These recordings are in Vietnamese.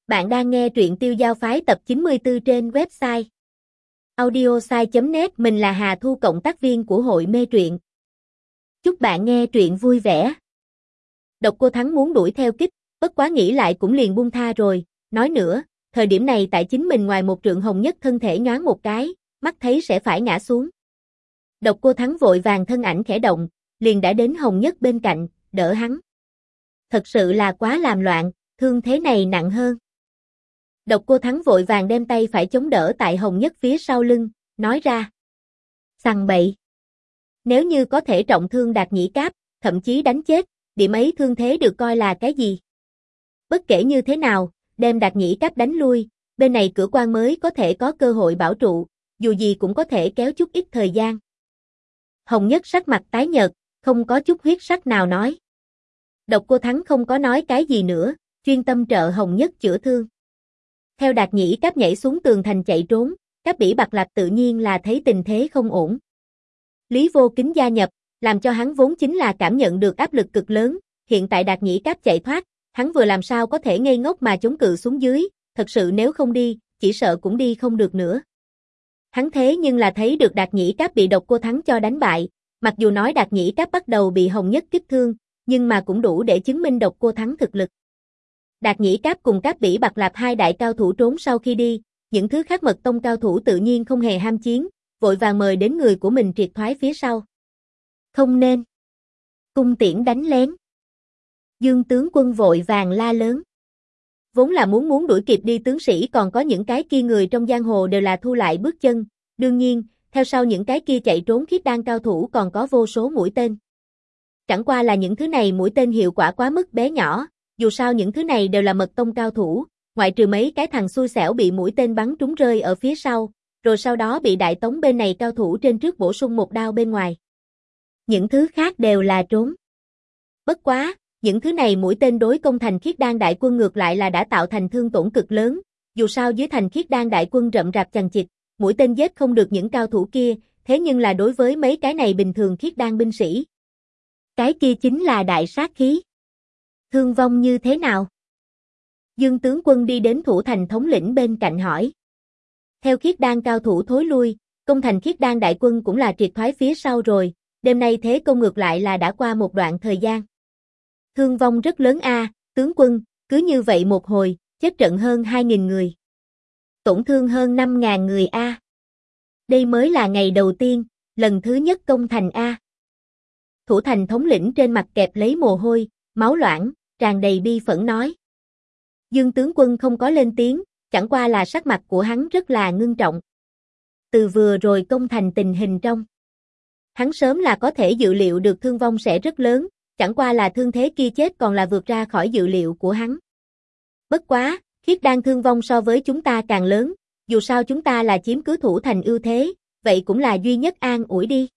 Bạn đang nghe truyện Tiêu Giao Phái tập 94 trên website audiosai.net. Mình là Hà Thu, cộng tác viên của hội mê truyện. Chúc bạn nghe truyện vui vẻ. Độc Cô Thắng muốn đuổi theo Kích, bất quá nghĩ lại cũng liền buông tha rồi. Nói nữa, thời điểm này tại chính mình ngoài một trượng Hồng Nhất thân thể nhoáng một cái, mắt thấy sẽ phải ngã xuống. Độc Cô Thắng vội vàng thân ảnh khẽ động, liền đã đến Hồng Nhất bên cạnh, đỡ hắn. Thật sự là quá làm loạn, thương thế này nặng hơn. Độc Cô Thắng vội vàng đem tay phải chống đỡ tại Hồng Nhất phía sau lưng, nói ra. Sằng bậy. Nếu như có thể trọng thương Đạt Nhĩ Cáp, thậm chí đánh chết, điểm ấy thương thế được coi là cái gì? Bất kể như thế nào, đem Đạt Nhĩ Cáp đánh lui, bên này cửa quan mới có thể có cơ hội bảo trụ, dù gì cũng có thể kéo chút ít thời gian. Hồng Nhất sắc mặt tái nhợt, không có chút huyết sắc nào nói. Độc Cô Thắng không có nói cái gì nữa, chuyên tâm trợ Hồng Nhất chữa thương. Theo Đạt Nhĩ Cáp nhảy xuống tường thành chạy trốn, Cáp Bỉ Bạc Lạp tự nhiên là thấy tình thế không ổn. Lý Vô Kính gia nhập, làm cho hắn vốn chính là cảm nhận được áp lực cực lớn, hiện tại Đạt Nhĩ Cáp chạy thoát, hắn vừa làm sao có thể ngây ngốc mà chống cự xuống dưới, thật sự nếu không đi, chỉ sợ cũng đi không được nữa. Hắn thế nhưng là thấy được Đạt Nhĩ Cáp bị Độc Cô Thắng cho đánh bại, mặc dù nói Đạt Nhĩ Cáp bắt đầu bị Hồng Nhất kích thương, nhưng mà cũng đủ để chứng minh Độc Cô Thắng thực lực. Đạt Nhĩ Cáp cùng Cáp Bỉ Bạc Lạp hai đại cao thủ trốn sau khi đi, những thứ khác Mật Tông cao thủ tự nhiên không hề ham chiến, vội vàng mời đến người của mình triệt thoái phía sau. Không nên. Cung tiễn đánh lén. Dương tướng quân vội vàng la lớn. Vốn là muốn đuổi kịp đi tướng sĩ, còn có những cái kia người trong giang hồ đều là thu lại bước chân, đương nhiên, theo sau những cái kia chạy trốn Khiết Đan cao thủ còn có vô số mũi tên. Chẳng qua là những thứ này mũi tên hiệu quả quá mức bé nhỏ. Dù sao những thứ này đều là Mật Tông cao thủ, ngoại trừ mấy cái thằng xui xẻo bị mũi tên bắn trúng rơi ở phía sau, rồi sau đó bị Đại Tống bên này cao thủ trên trước bổ sung một đao bên ngoài. Những thứ khác đều là trốn. Bất quá, những thứ này mũi tên đối công thành Khiết Đan đại quân ngược lại là đã tạo thành thương tổn cực lớn, dù sao dưới thành Khiết Đan đại quân rậm rạp chằng chịt, mũi tên giết không được những cao thủ kia, thế nhưng là đối với mấy cái này bình thường Khiết Đan binh sĩ, cái kia chính là đại sát khí. Thương vong như thế nào? Dương tướng quân đi đến thủ thành thống lĩnh bên cạnh hỏi. Theo Khiết Đan cao thủ thối lui, công thành Khiết Đan đại quân cũng là triệt thoái phía sau rồi, đêm nay thế công ngược lại là đã qua một đoạn thời gian. Thương vong rất lớn a, tướng quân, cứ như vậy một hồi, chết trận hơn 2.000 người. Tổn thương hơn 5.000 người a. Đây mới là ngày đầu tiên, lần thứ nhất công thành a. Thủ thành thống lĩnh trên mặt kẹp lấy mồ hôi, máu loãng, tràn đầy bi phẫn nói. Dương tướng quân không có lên tiếng, chẳng qua là sắc mặt của hắn rất là ngưng trọng. Từ vừa rồi công thành tình hình trong, hắn sớm là có thể dự liệu được thương vong sẽ rất lớn, chẳng qua là thương thế kia chết còn là vượt ra khỏi dự liệu của hắn. Bất quá, Khiết Đan thương vong so với chúng ta càng lớn, dù sao chúng ta là chiếm cứ thủ thành ưu thế, vậy cũng là duy nhất an ủi đi.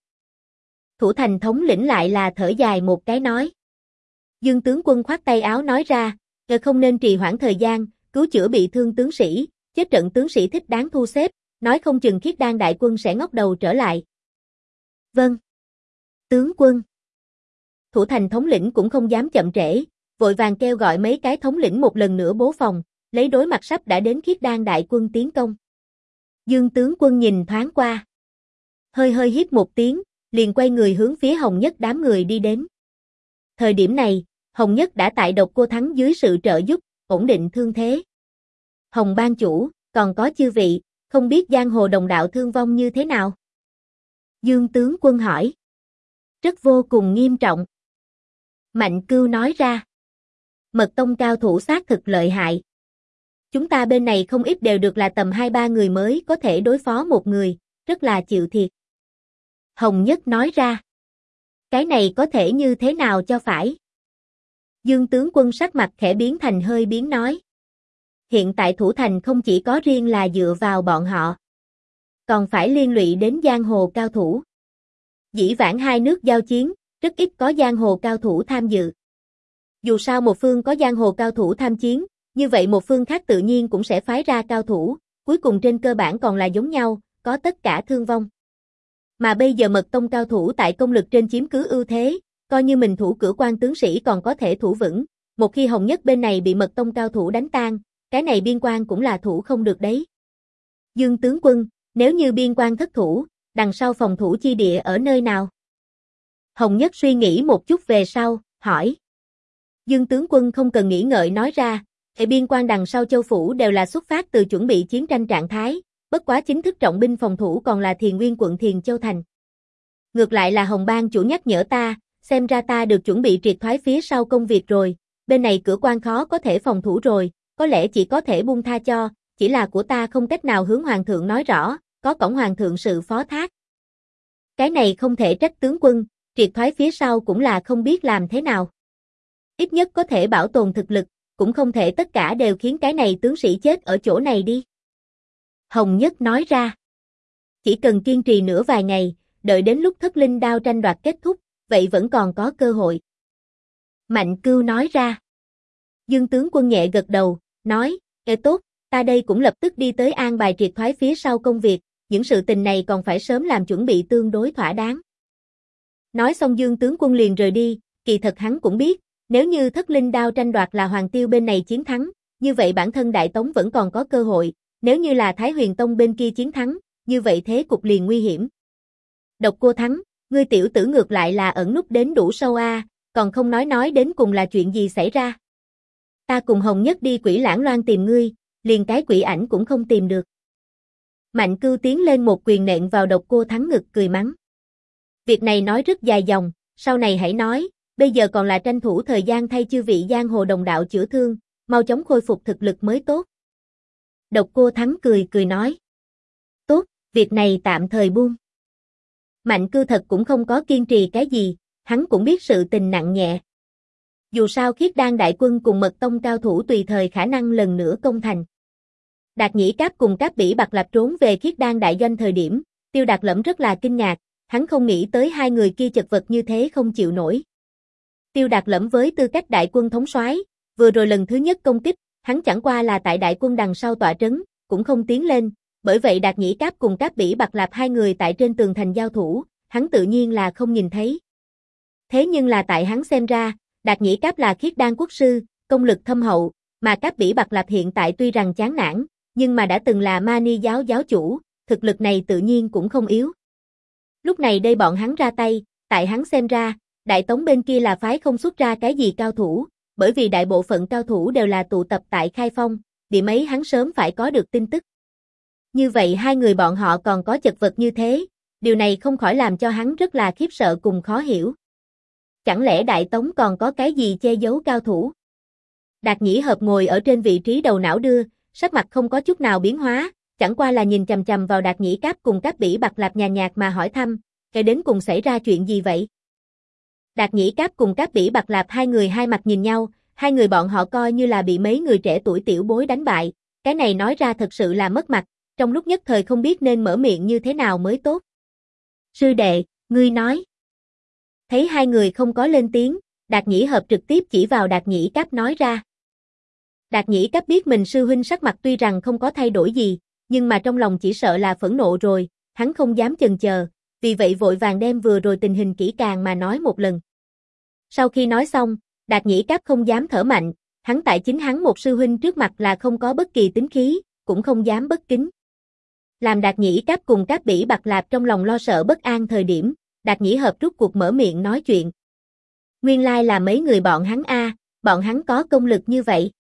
Thủ thành thống lĩnh lại là thở dài một cái nói. Dương tướng quân khoát tay áo nói ra, không nên trì hoãn thời gian, cứu chữa bị thương tướng sĩ, chết trận tướng sĩ thích đáng thu xếp, nói không chừng Khiết Đan đại quân sẽ ngóc đầu trở lại. Vâng. Tướng quân. Thủ thành thống lĩnh cũng không dám chậm trễ, vội vàng kêu gọi mấy cái thống lĩnh một lần nữa bố phòng, lấy đối mặt sắp đã đến Khiết Đan đại quân tiến công. Dương tướng quân nhìn thoáng qua. Hơi hít một tiếng, liền quay người hướng phía Hồng Nhất đám người đi đến. Thời điểm này, Hồng Nhất đã tại Độc Cô Thắng dưới sự trợ giúp, ổn định thương thế. Hồng ban chủ, còn có chư vị, không biết giang hồ đồng đạo thương vong như thế nào? Dương tướng quân hỏi. Rất vô cùng nghiêm trọng. Mạnh Cưu nói ra. Mật Tông cao thủ xác thực lợi hại. Chúng ta bên này không ít đều được là tầm 2-3 người mới có thể đối phó một người, rất là chịu thiệt. Hồng Nhất nói ra. Cái này có thể như thế nào cho phải? Dương tướng quân sắc mặt khẽ biến thành hơi biến nói. Hiện tại thủ thành không chỉ có riêng là dựa vào bọn họ, còn phải liên lụy đến giang hồ cao thủ. Dĩ vãng hai nước giao chiến, rất ít có giang hồ cao thủ tham dự. Dù sao một phương có giang hồ cao thủ tham chiến, như vậy một phương khác tự nhiên cũng sẽ phái ra cao thủ, cuối cùng trên cơ bản còn là giống nhau, có tất cả thương vong. Mà bây giờ Mật Tông cao thủ tại công lực trên chiếm cứ ưu thế, coi như mình thủ cửa quan tướng sĩ còn có thể thủ vững, một khi Hồng Nhất bên này bị Mật Tông cao thủ đánh tan, cái này biên quan cũng là thủ không được đấy. Dương tướng quân, nếu như biên quan thất thủ, đằng sau phòng thủ chi địa ở nơi nào? Hồng Nhất suy nghĩ một chút về sau, hỏi. Dương tướng quân không cần nghĩ ngợi nói ra, hệ biên quan đằng sau châu phủ đều là xuất phát từ chuẩn bị chiến tranh trạng thái, bất quá chính thức trọng binh phòng thủ còn là Thiền Nguyên quận Thiền Châu thành. Ngược lại là Hồng Bang chủ nhắc nhở ta, xem ra ta được chuẩn bị triệt thoái phía sau công việc rồi, bên này cửa quan khó có thể phòng thủ rồi, có lẽ chỉ có thể buông tha cho, chỉ là của ta không cách nào hướng hoàng thượng nói rõ, có cổng hoàng thượng sự phó thác. Cái này không thể trách tướng quân, triệt thoái phía sau cũng là không biết làm thế nào. Ít nhất có thể bảo tồn thực lực, cũng không thể tất cả đều khiến cái này tướng sĩ chết ở chỗ này đi. Hồng Nhất nói ra. Chỉ cần kiên trì nữa vài ngày, đợi đến lúc Thất Linh đao tranh đoạt kết thúc, vậy vẫn còn có cơ hội. Mạnh Cưu nói ra. Dương tướng quân nhẹ gật đầu, nói, tốt, ta đây cũng lập tức đi tới an bài triệt thoái phía sau công việc, những sự tình này còn phải sớm làm chuẩn bị tương đối thỏa đáng. Nói xong Dương tướng quân liền rời đi, kỳ thật hắn cũng biết, nếu như Thất Linh đao tranh đoạt là Hoàng Tiêu bên này chiến thắng, như vậy bản thân Đại Tống vẫn còn có cơ hội, nếu như là Thái Huyền Tông bên kia chiến thắng, như vậy thế cục liền nguy hiểm. Độc Cô Thắng, ngươi tiểu tử ngược lại là ẩn núp đến đủ sâu a, còn không nói đến cùng là chuyện gì xảy ra. Ta cùng Hồng Nhất đi Quỷ Lãng Loan tìm ngươi, liền cái quỷ ảnh cũng không tìm được. Mạnh Cưu tiến lên một quyền nện vào Độc Cô Thắng ngực cười mắng. Việc này nói rất dài dòng, sau này hãy nói, bây giờ còn là tranh thủ thời gian thay chư vị giang hồ đồng đạo chữa thương, mau chóng khôi phục thực lực mới tốt. Độc Cô Thắng cười nói. Tốt, việc này tạm thời buông. Mạnh Cưu thật cũng không có kiên trì cái gì, hắn cũng biết sự tình nặng nhẹ. Dù sao Khiết Đan đại quân cùng Mật Tông cao thủ tùy thời khả năng lần nữa công thành. Đạt Nhĩ Cáp cùng Cáp Bỉ Bạc Lạp trốn về Khiết Đan đại doanh thời điểm, Tiêu Đạt Lẫm rất là kinh ngạc, hắn không nghĩ tới hai người kia chật vật như thế không chịu nổi. Tiêu Đạt Lẫm với tư cách đại quân thống soái, vừa rồi lần thứ nhất công kích, hắn chẳng qua là tại đại quân đằng sau tọa trấn, cũng không tiến lên, bởi vậy Đạt Nhĩ Cáp cùng Cáp Bỉ Bạc Lạp hai người tại trên tường thành giao thủ, hắn tự nhiên là không nhìn thấy. Thế nhưng là tại hắn xem ra, Đạt Nhĩ Cáp là Khiết Đan quốc sư, công lực thâm hậu, mà Cáp Bỉ Bạc Lạp hiện tại tuy rằng chán nản, nhưng mà đã từng là Mani giáo giáo chủ, thực lực này tự nhiên cũng không yếu. Lúc này đây bọn hắn ra tay, tại hắn xem ra, Đại Tống bên kia là phái không xuất ra cái gì cao thủ, bởi vì đại bộ phận cao thủ đều là tụ tập tại Khai Phong, điểm ấy hắn sớm phải có được tin tức. Như vậy hai người bọn họ còn có chật vật như thế, điều này không khỏi làm cho hắn rất là khiếp sợ cùng khó hiểu. Chẳng lẽ Đại Tống còn có cái gì che giấu cao thủ? Đạt Nhĩ Hợp ngồi ở trên vị trí đầu não đưa, sắc mặt không có chút nào biến hóa, chẳng qua là nhìn chằm chằm vào Đạt Nhĩ Cáp cùng Cáp Bỉ Bạc Lạp nhàn nhạt mà hỏi thăm, cái đến cùng xảy ra chuyện gì vậy? Đạt Nhĩ Cáp cùng Cáp Bỉ Bạc Lạp hai người hai mặt nhìn nhau, hai người bọn họ coi như là bị mấy người trẻ tuổi tiểu bối đánh bại, cái này nói ra thật sự là mất mặt, trong lúc nhất thời không biết nên mở miệng như thế nào mới tốt. Sư đệ, ngươi nói. Thấy hai người không có lên tiếng, Đạt Nhĩ Hợp trực tiếp chỉ vào Đạt Nhĩ Cáp nói ra. Đạt Nhĩ Cáp biết mình sư huynh sắc mặt tuy rằng không có thay đổi gì, nhưng mà trong lòng chỉ sợ là phẫn nộ rồi, hắn không dám chần chờ, vì vậy vội vàng đem vừa rồi tình hình kỹ càng mà nói một lần. Sau khi nói xong, Đạt Nhĩ Cáp không dám thở mạnh, hắn tại chính hắn một sư huynh trước mặt là không có bất kỳ tính khí, cũng không dám bất kính. Làm Đạt Nhĩ Cáp cùng Cáp Bỉ Bạc Lạp trong lòng lo sợ bất an thời điểm, Đạt Nhĩ Hợp rút cuộc mở miệng nói chuyện. Nguyên lai là mấy người bọn hắn bọn hắn có công lực như vậy.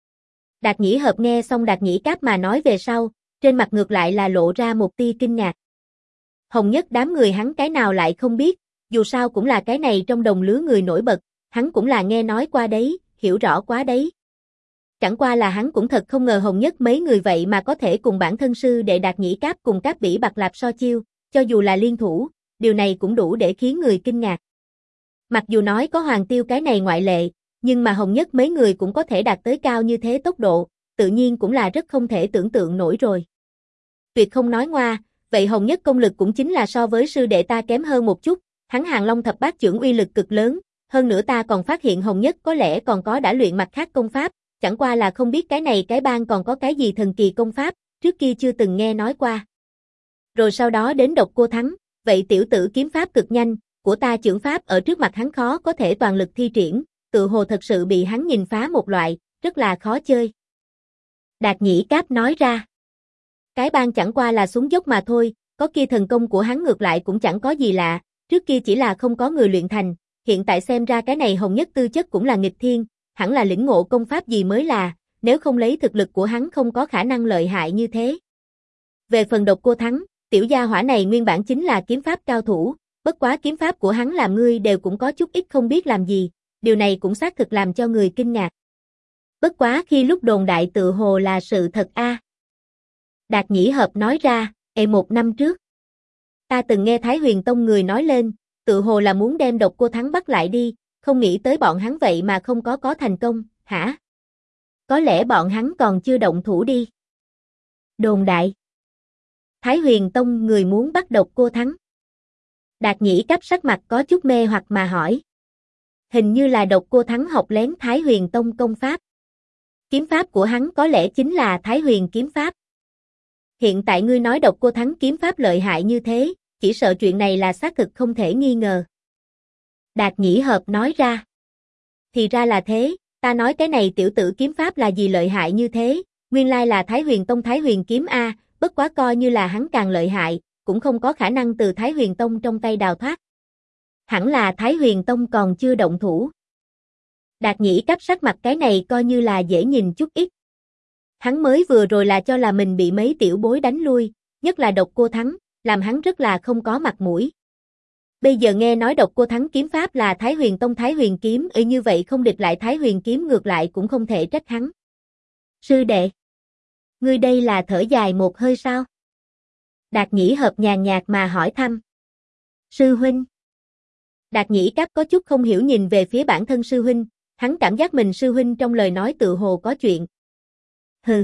Đạt Nhĩ Hợp nghe xong Đạt Nhĩ Cáp mà nói về sau, trên mặt ngược lại là lộ ra một tia kinh ngạc. Hồng Nhất đám người hắn cái nào lại không biết, dù sao cũng là cái này trong đồng lứa người nổi bật, hắn cũng là nghe nói qua đấy, hiểu rõ quá đấy. Chẳng qua là hắn cũng thật không ngờ Hồng Nhất mấy người vậy mà có thể cùng bản thân sư đệ Đạt Nhĩ Cáp cùng Cáp Bỉ Bạc Lạp so chiêu, cho dù là liên thủ, điều này cũng đủ để khiến người kinh ngạc. Mặc dù nói có Hoàng Tiêu cái này ngoại lệ, nhưng mà Hồng Nhất mấy người cũng có thể đạt tới cao như thế tốc độ, tự nhiên cũng là rất không thể tưởng tượng nổi rồi. Tuyệt không nói ngoa, vậy Hồng Nhất công lực cũng chính là so với sư đệ ta kém hơn một chút, hắn Hàng Long thập bát chưởng uy lực cực lớn, hơn nữa ta còn phát hiện Hồng Nhất có lẽ còn có đã luyện mặt khác công pháp, chẳng qua là không biết cái này cái bang còn có cái gì thần kỳ công pháp, trước kia chưa từng nghe nói qua. Rồi sau đó đến Độc Cô Thắng, vậy tiểu tử kiếm pháp cực nhanh, của ta chưởng pháp ở trước mặt hắn khó có thể toàn lực thi triển, tự hồ thật sự bị hắn nhìn phá một loại, rất là khó chơi. Đạt Nhĩ Cáp nói ra. Cái bang chẳng qua là xuống dốc mà thôi, có kia thần công của hắn ngược lại cũng chẳng có gì lạ, trước kia chỉ là không có người luyện thành, hiện tại xem ra cái này Hồng Nhất tư chất cũng là nghịch thiên, hẳn là lĩnh ngộ công pháp gì mới là, nếu không lấy thực lực của hắn không có khả năng lợi hại như thế. Về phần Độc Cô Thắng, tiểu gia hỏa này nguyên bản chính là kiếm pháp cao thủ, bất quá kiếm pháp của hắn làm ngươi đều cũng có chút ít không biết làm gì, điều này cũng xác thực làm cho người kinh ngạc. Bất quá khi lúc đồn đại tự hồ là sự thật a. Đạt Nhĩ Hợp nói ra, một năm trước. Ta từng nghe Thái Huyền Tông người nói lên, tự hồ là muốn đem Độc Cô Thắng bắt lại đi, không nghĩ tới bọn hắn vậy mà không có thành công, hả? Có lẽ bọn hắn còn chưa động thủ đi. Đồn đại. Thái Huyền Tông người muốn bắt Độc Cô Thắng. Đạt Nhĩ Cáp sắc mặt có chút mê hoặc mà hỏi. Hình như là Độc Cô Thắng học lén Thái Huyền Tông công pháp. Kiếm pháp của hắn có lẽ chính là Thái Huyền kiếm pháp. Hiện tại ngươi nói Độc Cô Thắng kiếm pháp lợi hại như thế, chỉ sợ chuyện này là xác thực không thể nghi ngờ. Đạt Nhĩ Hợp nói ra. Thì ra là thế, ta nói cái này tiểu tử kiếm pháp là gì lợi hại như thế, nguyên lai là Thái Huyền Tông Thái Huyền kiếm a, bất quá coi như là hắn càng lợi hại, cũng không có khả năng từ Thái Huyền Tông trong tay đào thoát. Hẳn là Thái Huyền Tông còn chưa động thủ. Đạt Nhĩ Cáp sắc mặt cái này coi như là dễ nhìn chút ít. Hắn mới vừa rồi là cho là mình bị mấy tiểu bối đánh lui, nhất là Độc Cô Thắng, làm hắn rất là không có mặt mũi. Bây giờ nghe nói Độc Cô Thắng kiếm pháp là Thái Huyền Tông Thái Huyền kiếm, như vậy không địch lại Thái Huyền kiếm ngược lại cũng không thể trách hắn. Sư đệ, ngươi đây là thở dài một hơi sao? Đạt Nhĩ Hợp nhàn nhạt mà hỏi thăm. Sư huynh. Đạt Nhĩ Cáp có chút không hiểu nhìn về phía bản thân sư huynh, hắn cảm giác mình sư huynh trong lời nói tự hồ có chuyện. Hừ.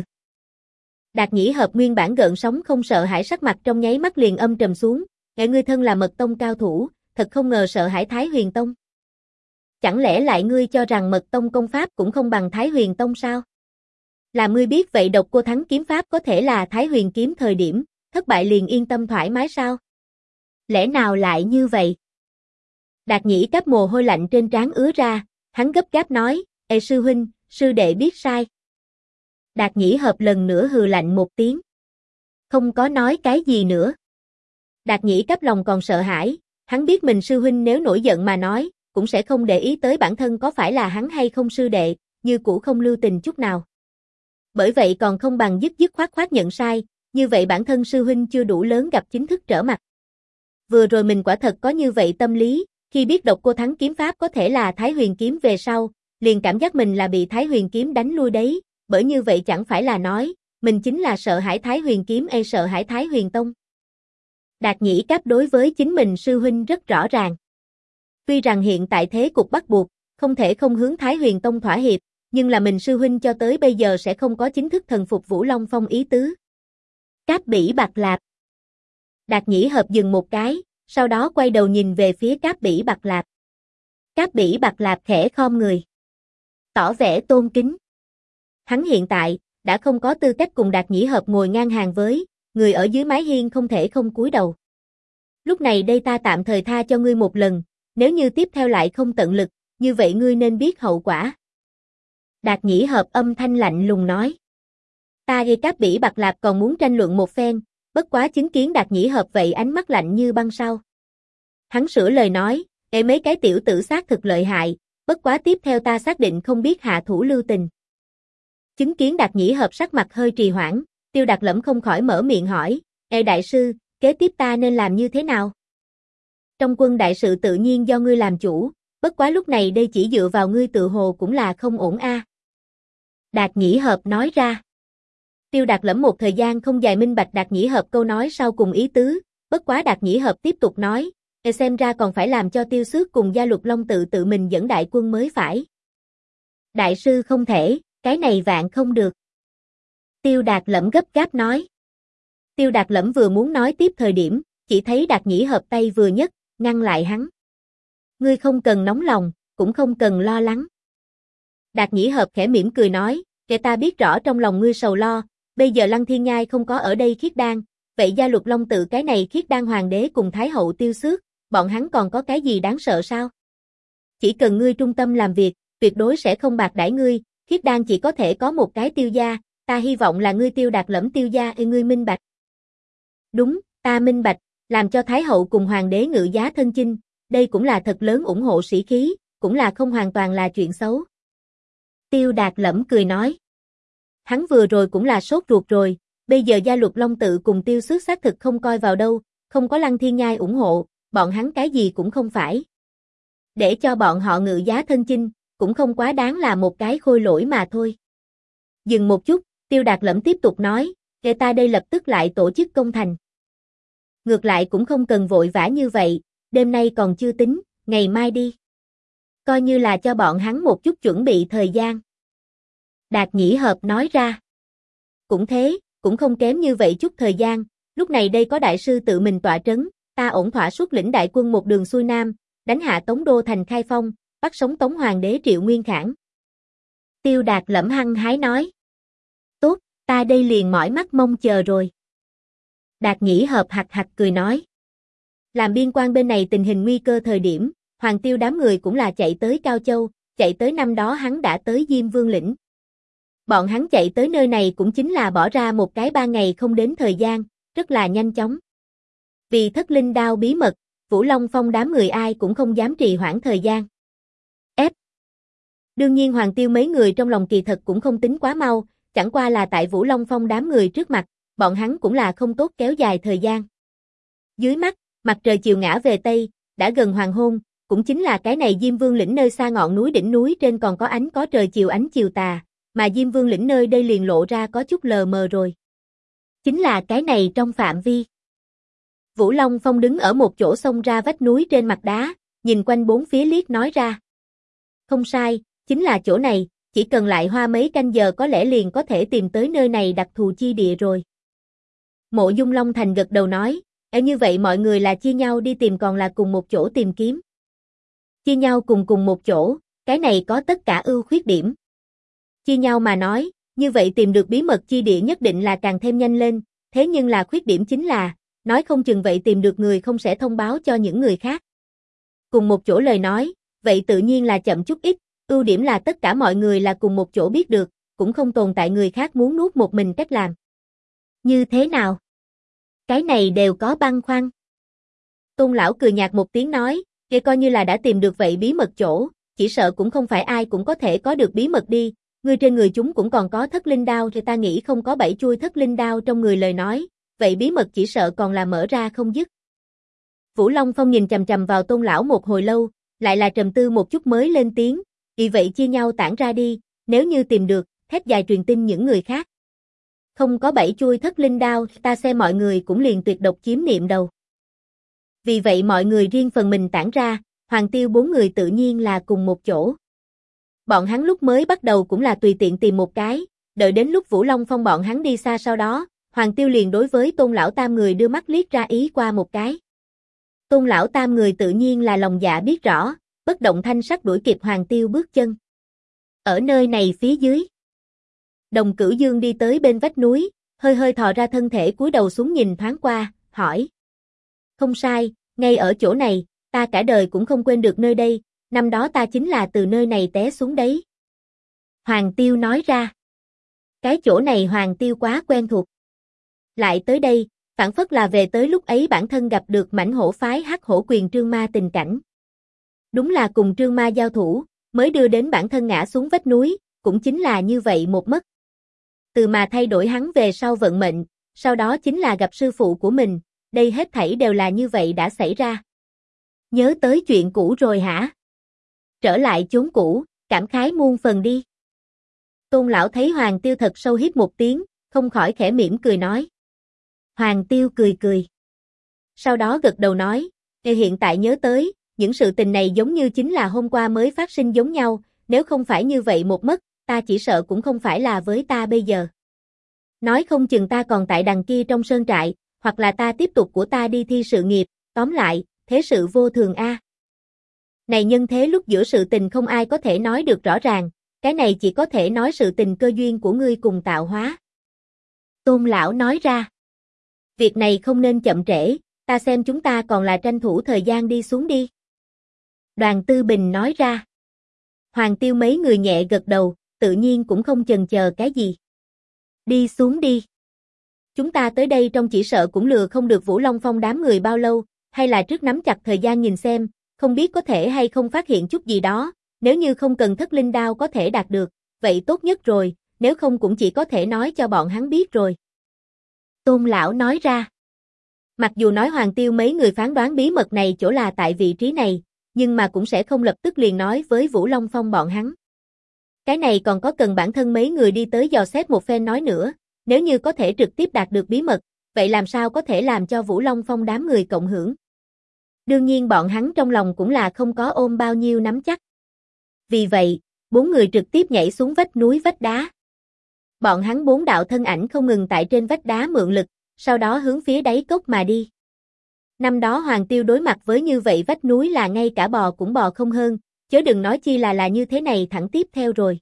Đạt Nhĩ Hợp nguyên bản gợn sóng không sợ hãi sắc mặt trong nháy mắt liền âm trầm xuống, ngươi thân là Mật Tông cao thủ, thật không ngờ sợ hãi Thái Huyền Tông. Chẳng lẽ lại ngươi cho rằng Mật Tông công pháp cũng không bằng Thái Huyền Tông sao? Là ngươi biết vậy Độc Cô Thắng kiếm pháp có thể là Thái Huyền kiếm thời điểm, thất bại liền yên tâm thoải mái sao? Lẽ nào lại như vậy? Đạt Nhĩ Cáp mồ hôi lạnh trên trán ứa ra, hắn gấp gáp nói, sư huynh, sư đệ biết sai. Đạt Nhĩ Hợp lần nữa hừ lạnh một tiếng. Không có nói cái gì nữa. Đạt Nhĩ Cáp lòng còn sợ hãi, hắn biết mình sư huynh nếu nổi giận mà nói, cũng sẽ không để ý tới bản thân có phải là hắn hay không sư đệ, như cũ không lưu tình chút nào. Bởi vậy còn không bằng dứt dứt khoát khoát nhận sai, như vậy bản thân sư huynh chưa đủ lớn gặp chính thức trở mặt. Vừa rồi mình quả thật có như vậy tâm lý, khi biết Độc Cô Thắng kiếm pháp có thể là Thái Huyền kiếm về sau, liền cảm giác mình là bị Thái Huyền kiếm đánh lui đấy, bởi như vậy chẳng phải là nói, mình chính là sợ hãi Thái Huyền kiếm hay sợ hãi Thái Huyền Tông. Đạt Nhĩ Cáp đối với chính mình sư huynh rất rõ ràng. Tuy rằng hiện tại thế cục bắt buộc, không thể không hướng Thái Huyền Tông thỏa hiệp, nhưng là mình sư huynh cho tới bây giờ sẽ không có chính thức thần phục Vũ Long Phong ý tứ. Cáp Bỉ Bạc Lạp. Đạt Nhĩ Hợp dừng một cái, sau đó quay đầu nhìn về phía Cáp Bỉ Bạc Lạp. Cáp Bỉ Bạc Lạp khẽ khom người, tỏ vẻ tôn kính. Hắn hiện tại đã không có tư cách cùng Đạt Nhĩ Hợp ngồi ngang hàng với người ở dưới mái hiên, không thể không cúi đầu. Lúc này đây ta tạm thời tha cho ngươi một lần, nếu như tiếp theo lại không tận lực, như vậy ngươi nên biết hậu quả. Đạt Nhĩ Hợp âm thanh lạnh lùng nói. Ta gây Cáp Bỉ Bạc Lạp còn muốn tranh luận một phen, bất quá chứng kiến Đạt Nhĩ Hợp vậy ánh mắt lạnh như băng sau. Hắn sửa lời nói, mấy cái tiểu tử xác thực lợi hại, bất quá tiếp theo ta xác định không biết hạ thủ lưu tình. Chứng kiến Đạt Nhĩ Hợp sắc mặt hơi trì hoãn, Tiêu Đạt Lẫm không khỏi mở miệng hỏi, đại sư, kế tiếp ta nên làm như thế nào? Trong quân đại sự tự nhiên do ngươi làm chủ, bất quá lúc này đây chỉ dựa vào ngươi tự hồ cũng là không ổn a. Đạt Nhĩ Hợp nói ra. Tiêu Đạt Lẫm một thời gian không dài minh bạch Đạt Nhĩ Hợp câu nói sau cùng ý tứ, bất quá Đạt Nhĩ Hợp tiếp tục nói, xem ra còn phải làm cho Tiêu Xước cùng Gia Luật Long tự mình dẫn đại quân mới phải. Đại sư không thể, cái này vạn không được. Tiêu Đạt Lẫm gấp gáp nói. Tiêu Đạt Lẫm vừa muốn nói tiếp thời điểm, chỉ thấy Đạt Nhĩ Hợp tay vừa nhấc, ngăn lại hắn. Ngươi không cần nóng lòng, cũng không cần lo lắng. Đạt Nhĩ Hợp khẽ mỉm cười nói, kể ta biết rõ trong lòng ngươi sầu lo, bây giờ Lăng Thiên Nhai không có ở đây Khiết Đan, vậy Gia Luật Long tự cái này Khiết Đan hoàng đế cùng Thái hậu Tiêu Xước, bọn hắn còn có cái gì đáng sợ sao? Chỉ cần ngươi trung tâm làm việc, tuyệt đối sẽ không bạc đãi ngươi, Khiết Đan chỉ có thể có một cái Tiêu gia, ta hy vọng là ngươi Tiêu Đạt Lẫm Tiêu gia ngươi minh bạch. Đúng, ta minh bạch, làm cho Thái hậu cùng hoàng đế ngự giá thân chinh, đây cũng là thật lớn ủng hộ sĩ khí, cũng là không hoàn toàn là chuyện xấu. Tiêu Đạt Lẫm cười nói. Hắn vừa rồi cũng là sốt ruột rồi, bây giờ gia luật Long Tự cùng Tiêu Xước xác thực không coi vào đâu, không có Lăng Thiên Nhai ủng hộ, bọn hắn cái gì cũng không phải. Để cho bọn họ ngự giá thân chinh, cũng không quá đáng là một cái khôi lỗi mà thôi. Dừng một chút, Tiêu Đạt Lẫm tiếp tục nói, để ta đây lập tức lại tổ chức công thành. Ngược lại cũng không cần vội vã như vậy, đêm nay còn chưa tính, ngày mai đi. Coi như là cho bọn hắn một chút chuẩn bị thời gian. Đạt Nhĩ Hợp nói ra. Cũng thế, cũng không kém như vậy chút thời gian, lúc này đây có đại sư tự mình tọa trấn, ta ổn thỏa xuất lĩnh đại quân một đường xuôi nam, đánh hạ Tống Đô thành Khai Phong, bắt sống Tống Hoàng đế Triệu Nguyên Khảng. Tiêu Đạt Lẫm hăng hái nói. Tốt, ta đây liền mỏi mắt mong chờ rồi. Đạt Nhĩ Hợp hạc hạc cười nói. Làm biên quan bên này tình hình nguy cơ thời điểm, Hoàng Tiêu đám người cũng là chạy tới Cao Châu, chạy tới năm đó hắn đã tới Diêm Vương lĩnh. Bọn hắn chạy tới nơi này cũng chính là bỏ ra một cái 3 ngày không đến thời gian, rất là nhanh chóng. Vì Thất Linh Đao bí mật, Vũ Long Phong đám người ai cũng không dám trì hoãn thời gian. Đương nhiên Hoàng Tiêu mấy người trong lòng kỳ thật cũng không tính quá mau, chẳng qua là tại Vũ Long Phong đám người trước mặt, bọn hắn cũng là không tốt kéo dài thời gian. Dưới mắt, mặt trời chiều ngã về Tây, đã gần hoàng hôn, cũng chính là cái này Diêm Vương lĩnh nơi xa ngọn núi đỉnh núi trên còn có ánh có trời chiều ánh chiều tà, mà Diêm Vương lĩnh nơi đây liền lộ ra có chút lờ mờ rồi. Chính là cái này trong phạm vi. Vũ Long Phong đứng ở một chỗ xông ra vách núi trên mặt đá, nhìn quanh bốn phía liếc nói ra. Không sai, chính là chỗ này, chỉ cần lại hoa mấy canh giờ có lẽ liền có thể tìm tới nơi này đặc thù chi địa rồi. Mộ Dung Long Thành gật đầu nói, như vậy mọi người là chia nhau đi tìm còn là cùng một chỗ tìm kiếm. Chia nhau cùng một chỗ, cái này có tất cả ưu khuyết điểm. Chia nhau mà nói, như vậy tìm được bí mật chi địa nhất định là càng thêm nhanh lên, thế nhưng là khuyết điểm chính là, nói không chừng vậy tìm được người không sẽ thông báo cho những người khác. Cùng một chỗ lời nói, vậy tự nhiên là chậm chút ít, ưu điểm là tất cả mọi người là cùng một chỗ biết được, cũng không tồn tại người khác muốn nuốt một mình cách làm. Như thế nào? Cái này đều có băn khoăn. Tôn lão cười nhạt một tiếng nói, kia coi như là đã tìm được vậy bí mật chỗ, chỉ sợ cũng không phải ai cũng có thể có được bí mật đi, người trên người chúng cũng còn có Thất Linh Đao thì ta nghĩ không có 7 chuôi Thất Linh Đao trong người lời nói, vậy bí mật chỉ sợ còn là mở ra không dứt. Vũ Long Phong nhìn chằm chằm vào Tôn lão một hồi lâu, lại là trầm tư một chút mới lên tiếng, vì vậy chia nhau tản ra đi, nếu như tìm được, thét dài truyền tin những người khác. Không có 7 chuôi Thất Linh Đao, ta xem mọi người cũng liền tuyệt độc chiếm niệm đầu. Vì vậy mọi người riêng phần mình tản ra, Hoàng Tiêu 4 người tự nhiên là cùng một chỗ. Bọn hắn lúc mới bắt đầu cũng là tùy tiện tìm một cái, đợi đến lúc Vũ Long Phong bọn hắn đi xa sau đó, Hoàng Tiêu liền đối với Tôn lão tam người đưa mắt liếc ra ý qua một cái. Tôn lão tam người tự nhiên là lòng dạ biết rõ, bất động thanh sắc đuổi kịp Hoàng Tiêu bước chân. Ở nơi này phía dưới, Đồng Cửu Dương đi tới bên vách núi, hơi hơi thò ra thân thể cúi đầu xuống nhìn thoáng qua, hỏi. Không sai, ngay ở chỗ này, ta cả đời cũng không quên được nơi đây, năm đó ta chính là từ nơi này té xuống đấy. Hoàng Tiêu nói ra. Cái chỗ này Hoàng Tiêu quá quen thuộc. Lại tới đây, phản phất là về tới lúc ấy bản thân gặp được mãnh hổ phái Hắc Hổ Quyền Trương Ma tình cảnh. Đúng là cùng Trương Ma giao thủ, mới đưa đến bản thân ngã xuống vách núi, cũng chính là như vậy một mất. Từ mà thay đổi hắn về sau vận mệnh, sau đó chính là gặp sư phụ của mình, đây hết thảy đều là như vậy đã xảy ra. Nhớ tới chuyện cũ rồi hả? Trở lại chốn cũ, cảm khái muôn phần đi. Tôn lão thấy Hoàng Tiêu thật sâu hít một tiếng, không khỏi khẽ mỉm cười nói. Hoàng Tiêu cười cười. Sau đó gật đầu nói, hiện tại nhớ tới, những sự tình này giống như chính là hôm qua mới phát sinh giống nhau, nếu không phải như vậy một mất, ta chỉ sợ cũng không phải là với ta bây giờ. Nói không chừng ta còn tại đằng kia trong sơn trại, hoặc là ta tiếp tục của ta đi thi sự nghiệp, tóm lại, thế sự vô thường a. Này nhân thế lúc giữa sự tình không ai có thể nói được rõ ràng, cái này chỉ có thể nói sự tình cơ duyên của ngươi cùng tạo hóa. Tôn lão nói ra. Việc này không nên chậm trễ, ta xem chúng ta còn là tranh thủ thời gian đi xuống đi. Đoàn Tư Bình nói ra. Hoàng Tiêu mấy người nhẹ gật đầu, tự nhiên cũng không chần chờ cái gì. Đi xuống đi. Chúng ta tới đây trong chỉ sợ cũng lừa không được Vũ Long Phong đám người bao lâu, hay là trước nắm chặt thời gian nhìn xem, không biết có thể hay không phát hiện chút gì đó, nếu như không cần thất linh đao có thể đạt được, vậy tốt nhất rồi, nếu không cũng chỉ có thể nói cho bọn hắn biết rồi. Tôn lão nói ra. Mặc dù nói Hoàng Tiêu mấy người phán đoán bí mật này chỗ là tại vị trí này, nhưng mà cũng sẽ không lập tức liền nói với Vũ Long Phong bọn hắn. Cái này còn có cần bản thân mấy người đi tới dò xét một phen nói nữa, nếu như có thể trực tiếp đạt được bí mật, vậy làm sao có thể làm cho Vũ Long Phong đám người cộng hưởng. Đương nhiên bọn hắn trong lòng cũng là không có ôm bao nhiêu nắm chắc. Vì vậy, 4 người trực tiếp nhảy xuống vách núi vách đá. Bọn hắn 4 đạo thân ảnh không ngừng tại trên vách đá mượn lực, sau đó hướng phía đáy cốc mà đi. Năm đó Hoàng Tiêu đối mặt với như vậy vách núi là ngay cả bò cũng bò không hơn, chớ đừng nói chi là như thế này thẳng tiếp theo rồi.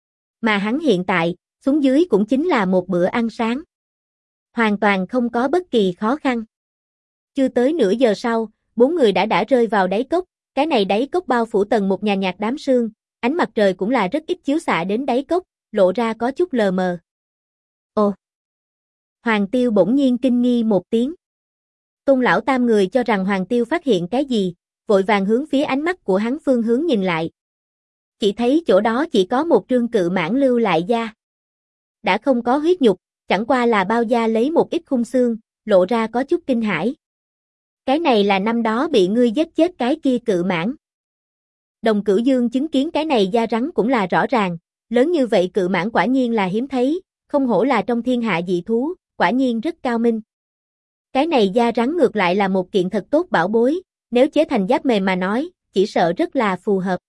Mà hắn hiện tại, xuống dưới cũng chính là một bữa ăn sáng. Hoàn toàn không có bất kỳ khó khăn. Chưa tới nửa giờ sau, 4 người đã rơi vào đáy cốc, cái này đáy cốc bao phủ tầng một nhàn nhạt đám sương, ánh mặt trời cũng là rất ít chiếu xạ đến đáy cốc, lộ ra có chút lờ mờ. Ồ! Hoàng Tiêu bỗng nhiên kinh nghi một tiếng. Tôn lão tam người cho rằng Hoàng Tiêu phát hiện cái gì, vội vàng hướng phía ánh mắt của hắn phương hướng nhìn lại. Chỉ thấy chỗ đó chỉ có một trương cự mãng lưu lại da. Đã không có huyết nhục, chẳng qua là bao da lấy một ít khung xương, lộ ra có chút kinh hãi. Cái này là năm đó bị ngươi giết chết cái kia cự mãng. Đồng Cửu Dương chứng kiến cái này da rắn cũng là rõ ràng, lớn như vậy cự mãng quả nhiên là hiếm thấy, không hổ là trong thiên hạ dị thú, quả nhiên rất cao minh. Cái này da rắn ngược lại là một kiện thật tốt bảo bối, nếu chế thành giáp mềm mà nói, chỉ sợ rất là phù hợp.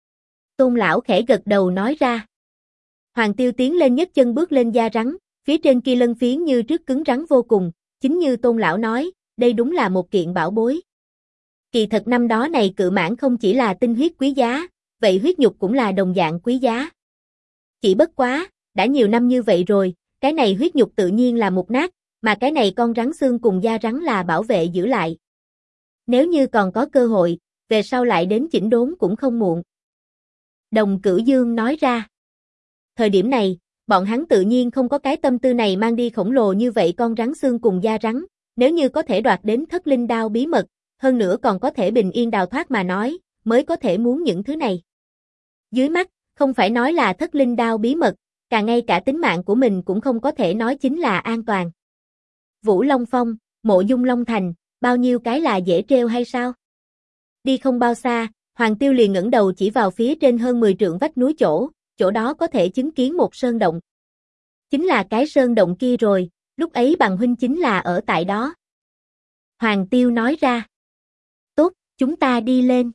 Tôn lão khẽ gật đầu nói ra. Hoàng Tiêu tiến lên nhấc chân bước lên da rắn, phía trên kia lân phiến như trước cứng rắn vô cùng, chính như Tôn lão nói, đây đúng là một kiện bảo bối. Kỳ thật năm đó này cự mãng không chỉ là tinh huyết quý giá, vậy huyết nhục cũng là đồng dạng quý giá. Chỉ bất quá, đã nhiều năm như vậy rồi, cái này huyết nhục tự nhiên là mục nát, mà cái này con rắn xương cùng da rắn là bảo vệ giữ lại. Nếu như còn có cơ hội, về sau lại đến chỉnh đốn cũng không muộn. Đồng Cửu Dương nói ra. Thời điểm này, bọn hắn tự nhiên không có cái tâm tư này mang đi khổng lồ như vậy con rắn xương cùng da rắn, nếu như có thể đoạt đến thất linh đao bí mật, hơn nữa còn có thể bình yên đào thoát mà nói, mới có thể muốn những thứ này. Dưới mắt, không phải nói là thất linh đao bí mật, cả ngay cả tính mạng của mình cũng không có thể nói chính là an toàn. Vũ Long Phong, Mộ Dung Long Thành, bao nhiêu cái là dễ trêu hay sao? Đi không bao xa, Hoàng Tiêu liền ngẩng đầu chỉ vào phía trên hơn 10 trượng vách núi chỗ đó có thể chứng kiến một sơn động. Chính là cái sơn động kia rồi, lúc ấy bằng huynh chính là ở tại đó. Hoàng Tiêu nói ra. Tốt, chúng ta đi lên.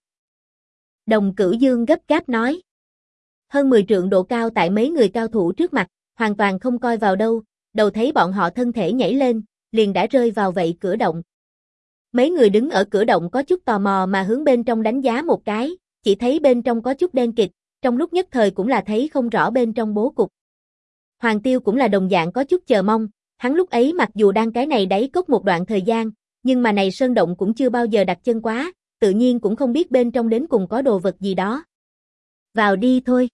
Đồng Cửu Dương gấp gáp nói. Hơn 10 trượng độ cao tại mấy người cao thủ trước mặt, hoàn toàn không coi vào đâu, đầu thấy bọn họ thân thể nhảy lên, liền đã rơi vào vậy cửa động. Mấy người đứng ở cửa động có chút tò mò mà hướng bên trong đánh giá một cái, chỉ thấy bên trong có chút đen kịt, trong lúc nhất thời cũng là thấy không rõ bên trong bố cục. Hoàng Tiêu cũng là đồng dạng có chút chờ mong, hắn lúc ấy mặc dù đang cái này đáy cốc một đoạn thời gian, nhưng mà này sơn động cũng chưa bao giờ đặt chân quá, tự nhiên cũng không biết bên trong đến cùng có đồ vật gì đó. Vào đi thôi.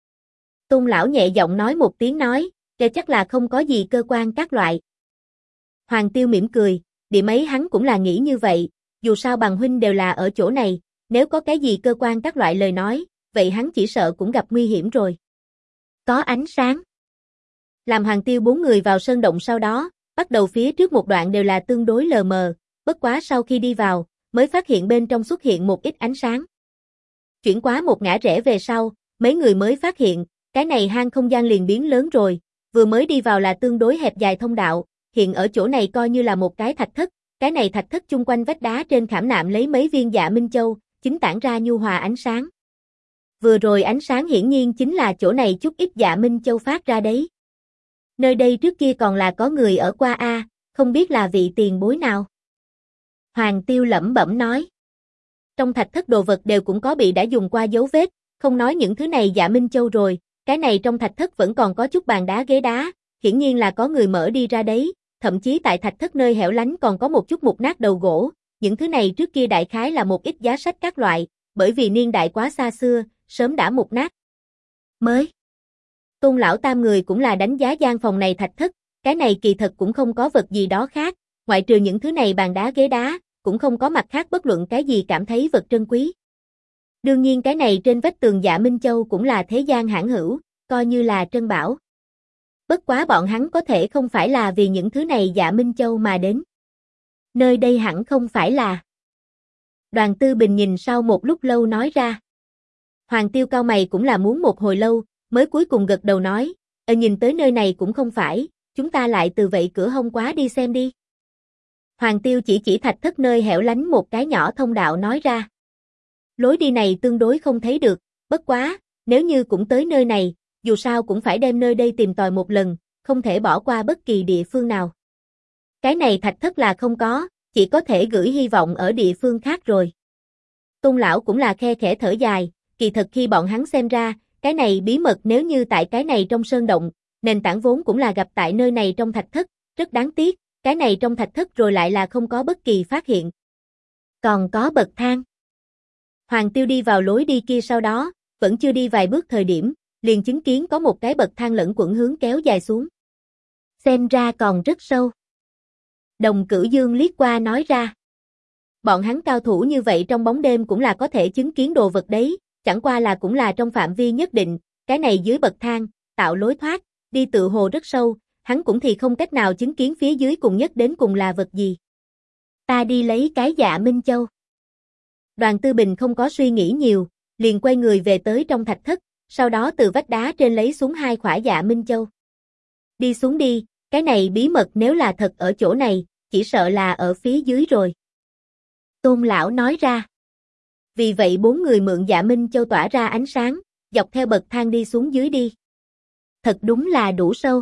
Tôn lão nhẹ giọng nói một tiếng nói, kể chắc là không có gì cơ quan các loại. Hoàng Tiêu mỉm cười, điểm ấy hắn cũng là nghĩ như vậy, dù sao bằng huynh đều là ở chỗ này, nếu có cái gì cơ quan các loại lời nói, vậy hắn chỉ sợ cũng gặp nguy hiểm rồi. Có ánh sáng. Làm Hoàng Tiêu 4 người vào sơn động sau đó, bắt đầu phía trước một đoạn đều là tương đối lờ mờ, bất quá sau khi đi vào, mới phát hiện bên trong xuất hiện một ít ánh sáng. Chuyển qua một ngã rẽ về sau, mấy người mới phát hiện, cái này hang không gian liền biến lớn rồi, vừa mới đi vào là tương đối hẹp dài thông đạo, hiện ở chỗ này coi như là một cái thạch thất, cái này thạch thất chung quanh vách đá trên khảm nạm lấy mấy viên dạ minh châu, chính tản ra nhu hòa ánh sáng. Vừa rồi ánh sáng hiển nhiên chính là chỗ này chút ít dạ minh châu phát ra đấy. Nơi đây trước kia còn là có người ở qua a, không biết là vị tiền bối nào. Hoàng Tiêu lẩm bẩm nói. Trong thạch thất đồ vật đều cũng có bị đã dùng qua dấu vết, không nói những thứ này dạ minh châu rồi, cái này trong thạch thất vẫn còn có chút bàn đá ghế đá, hiển nhiên là có người mở đi ra đấy, thậm chí tại thạch thất nơi hẻo lánh còn có một chút mục nát đầu gỗ, những thứ này trước kia đại khái là một ít giá sách các loại, bởi vì niên đại quá xa xưa, sớm đã mục nát. Mới. Tôn lão tam người cũng là đánh giá gian phòng này thạch thất, cái này kỳ thật cũng không có vật gì đó khác, ngoại trừ những thứ này bàn đá ghế đá, cũng không có mặt khác bất luận cái gì cảm thấy vật trân quý. Đương nhiên cái này trên vách tường Dạ Minh Châu cũng là thế gian hãn hữu, coi như là trân bảo. Bất quá bọn hắn có thể không phải là vì những thứ này Dạ Minh Châu mà đến. Nơi đây hẳn không phải là. Đoàn Tư Bình nhìn sau một lúc lâu nói ra. Hoàng Tiêu cau mày cũng là muốn một hồi lâu, mới cuối cùng gật đầu nói, nhìn tới nơi này cũng không phải, chúng ta lại từ vậy cửa hông quá đi xem đi. Hoàng Tiêu chỉ thạch thất nơi hẻo lánh một cái nhỏ thông đạo nói ra. Lối đi này tương đối không thấy được, bất quá, nếu như cũng tới nơi này, dù sao cũng phải đem nơi đây tìm tòi một lần, không thể bỏ qua bất kỳ địa phương nào. Cái này thạch thất là không có, chỉ có thể gửi hy vọng ở địa phương khác rồi. Tôn lão cũng là khe khẽ thở dài, kỳ thật khi bọn hắn xem ra, cái này bí mật nếu như tại cái này trong sơn động, nền tảng vốn cũng là gặp tại nơi này trong thạch thất, rất đáng tiếc, cái này trong thạch thất rồi lại là không có bất kỳ phát hiện. Còn có bậc thang. Hoàng Tiêu đi vào lối đi kia sau đó, vẫn chưa đi vài bước thời điểm, liền chứng kiến có một cái bậc thang lẫn quẩn hướng kéo dài xuống. Xem ra còn rất sâu. Đồng Cửu Dương liếc qua nói ra. Bọn hắn cao thủ như vậy trong bóng đêm cũng là có thể chứng kiến đồ vật đấy, chẳng qua là cũng là trong phạm vi nhất định, cái này dưới bậc thang, tạo lối thoát, đi tự hồ rất sâu, hắn cũng thì không cách nào chứng kiến phía dưới cùng nhất đến cùng là vật gì. Ta đi lấy cái Dạ Minh Châu. Đoàn Tư Bình không có suy nghĩ nhiều, liền quay người về tới trong thạch thất, sau đó từ vách đá trên lấy xuống 2 khỏa Dạ Minh Châu. Đi xuống đi, cái này bí mật nếu là thật ở chỗ này, chỉ sợ là ở phía dưới rồi. Tôn lão nói ra. Vì vậy 4 người mượn Dạ Minh Châu tỏa ra ánh sáng, dọc theo bậc thang đi xuống dưới đi. Thật đúng là đủ sâu.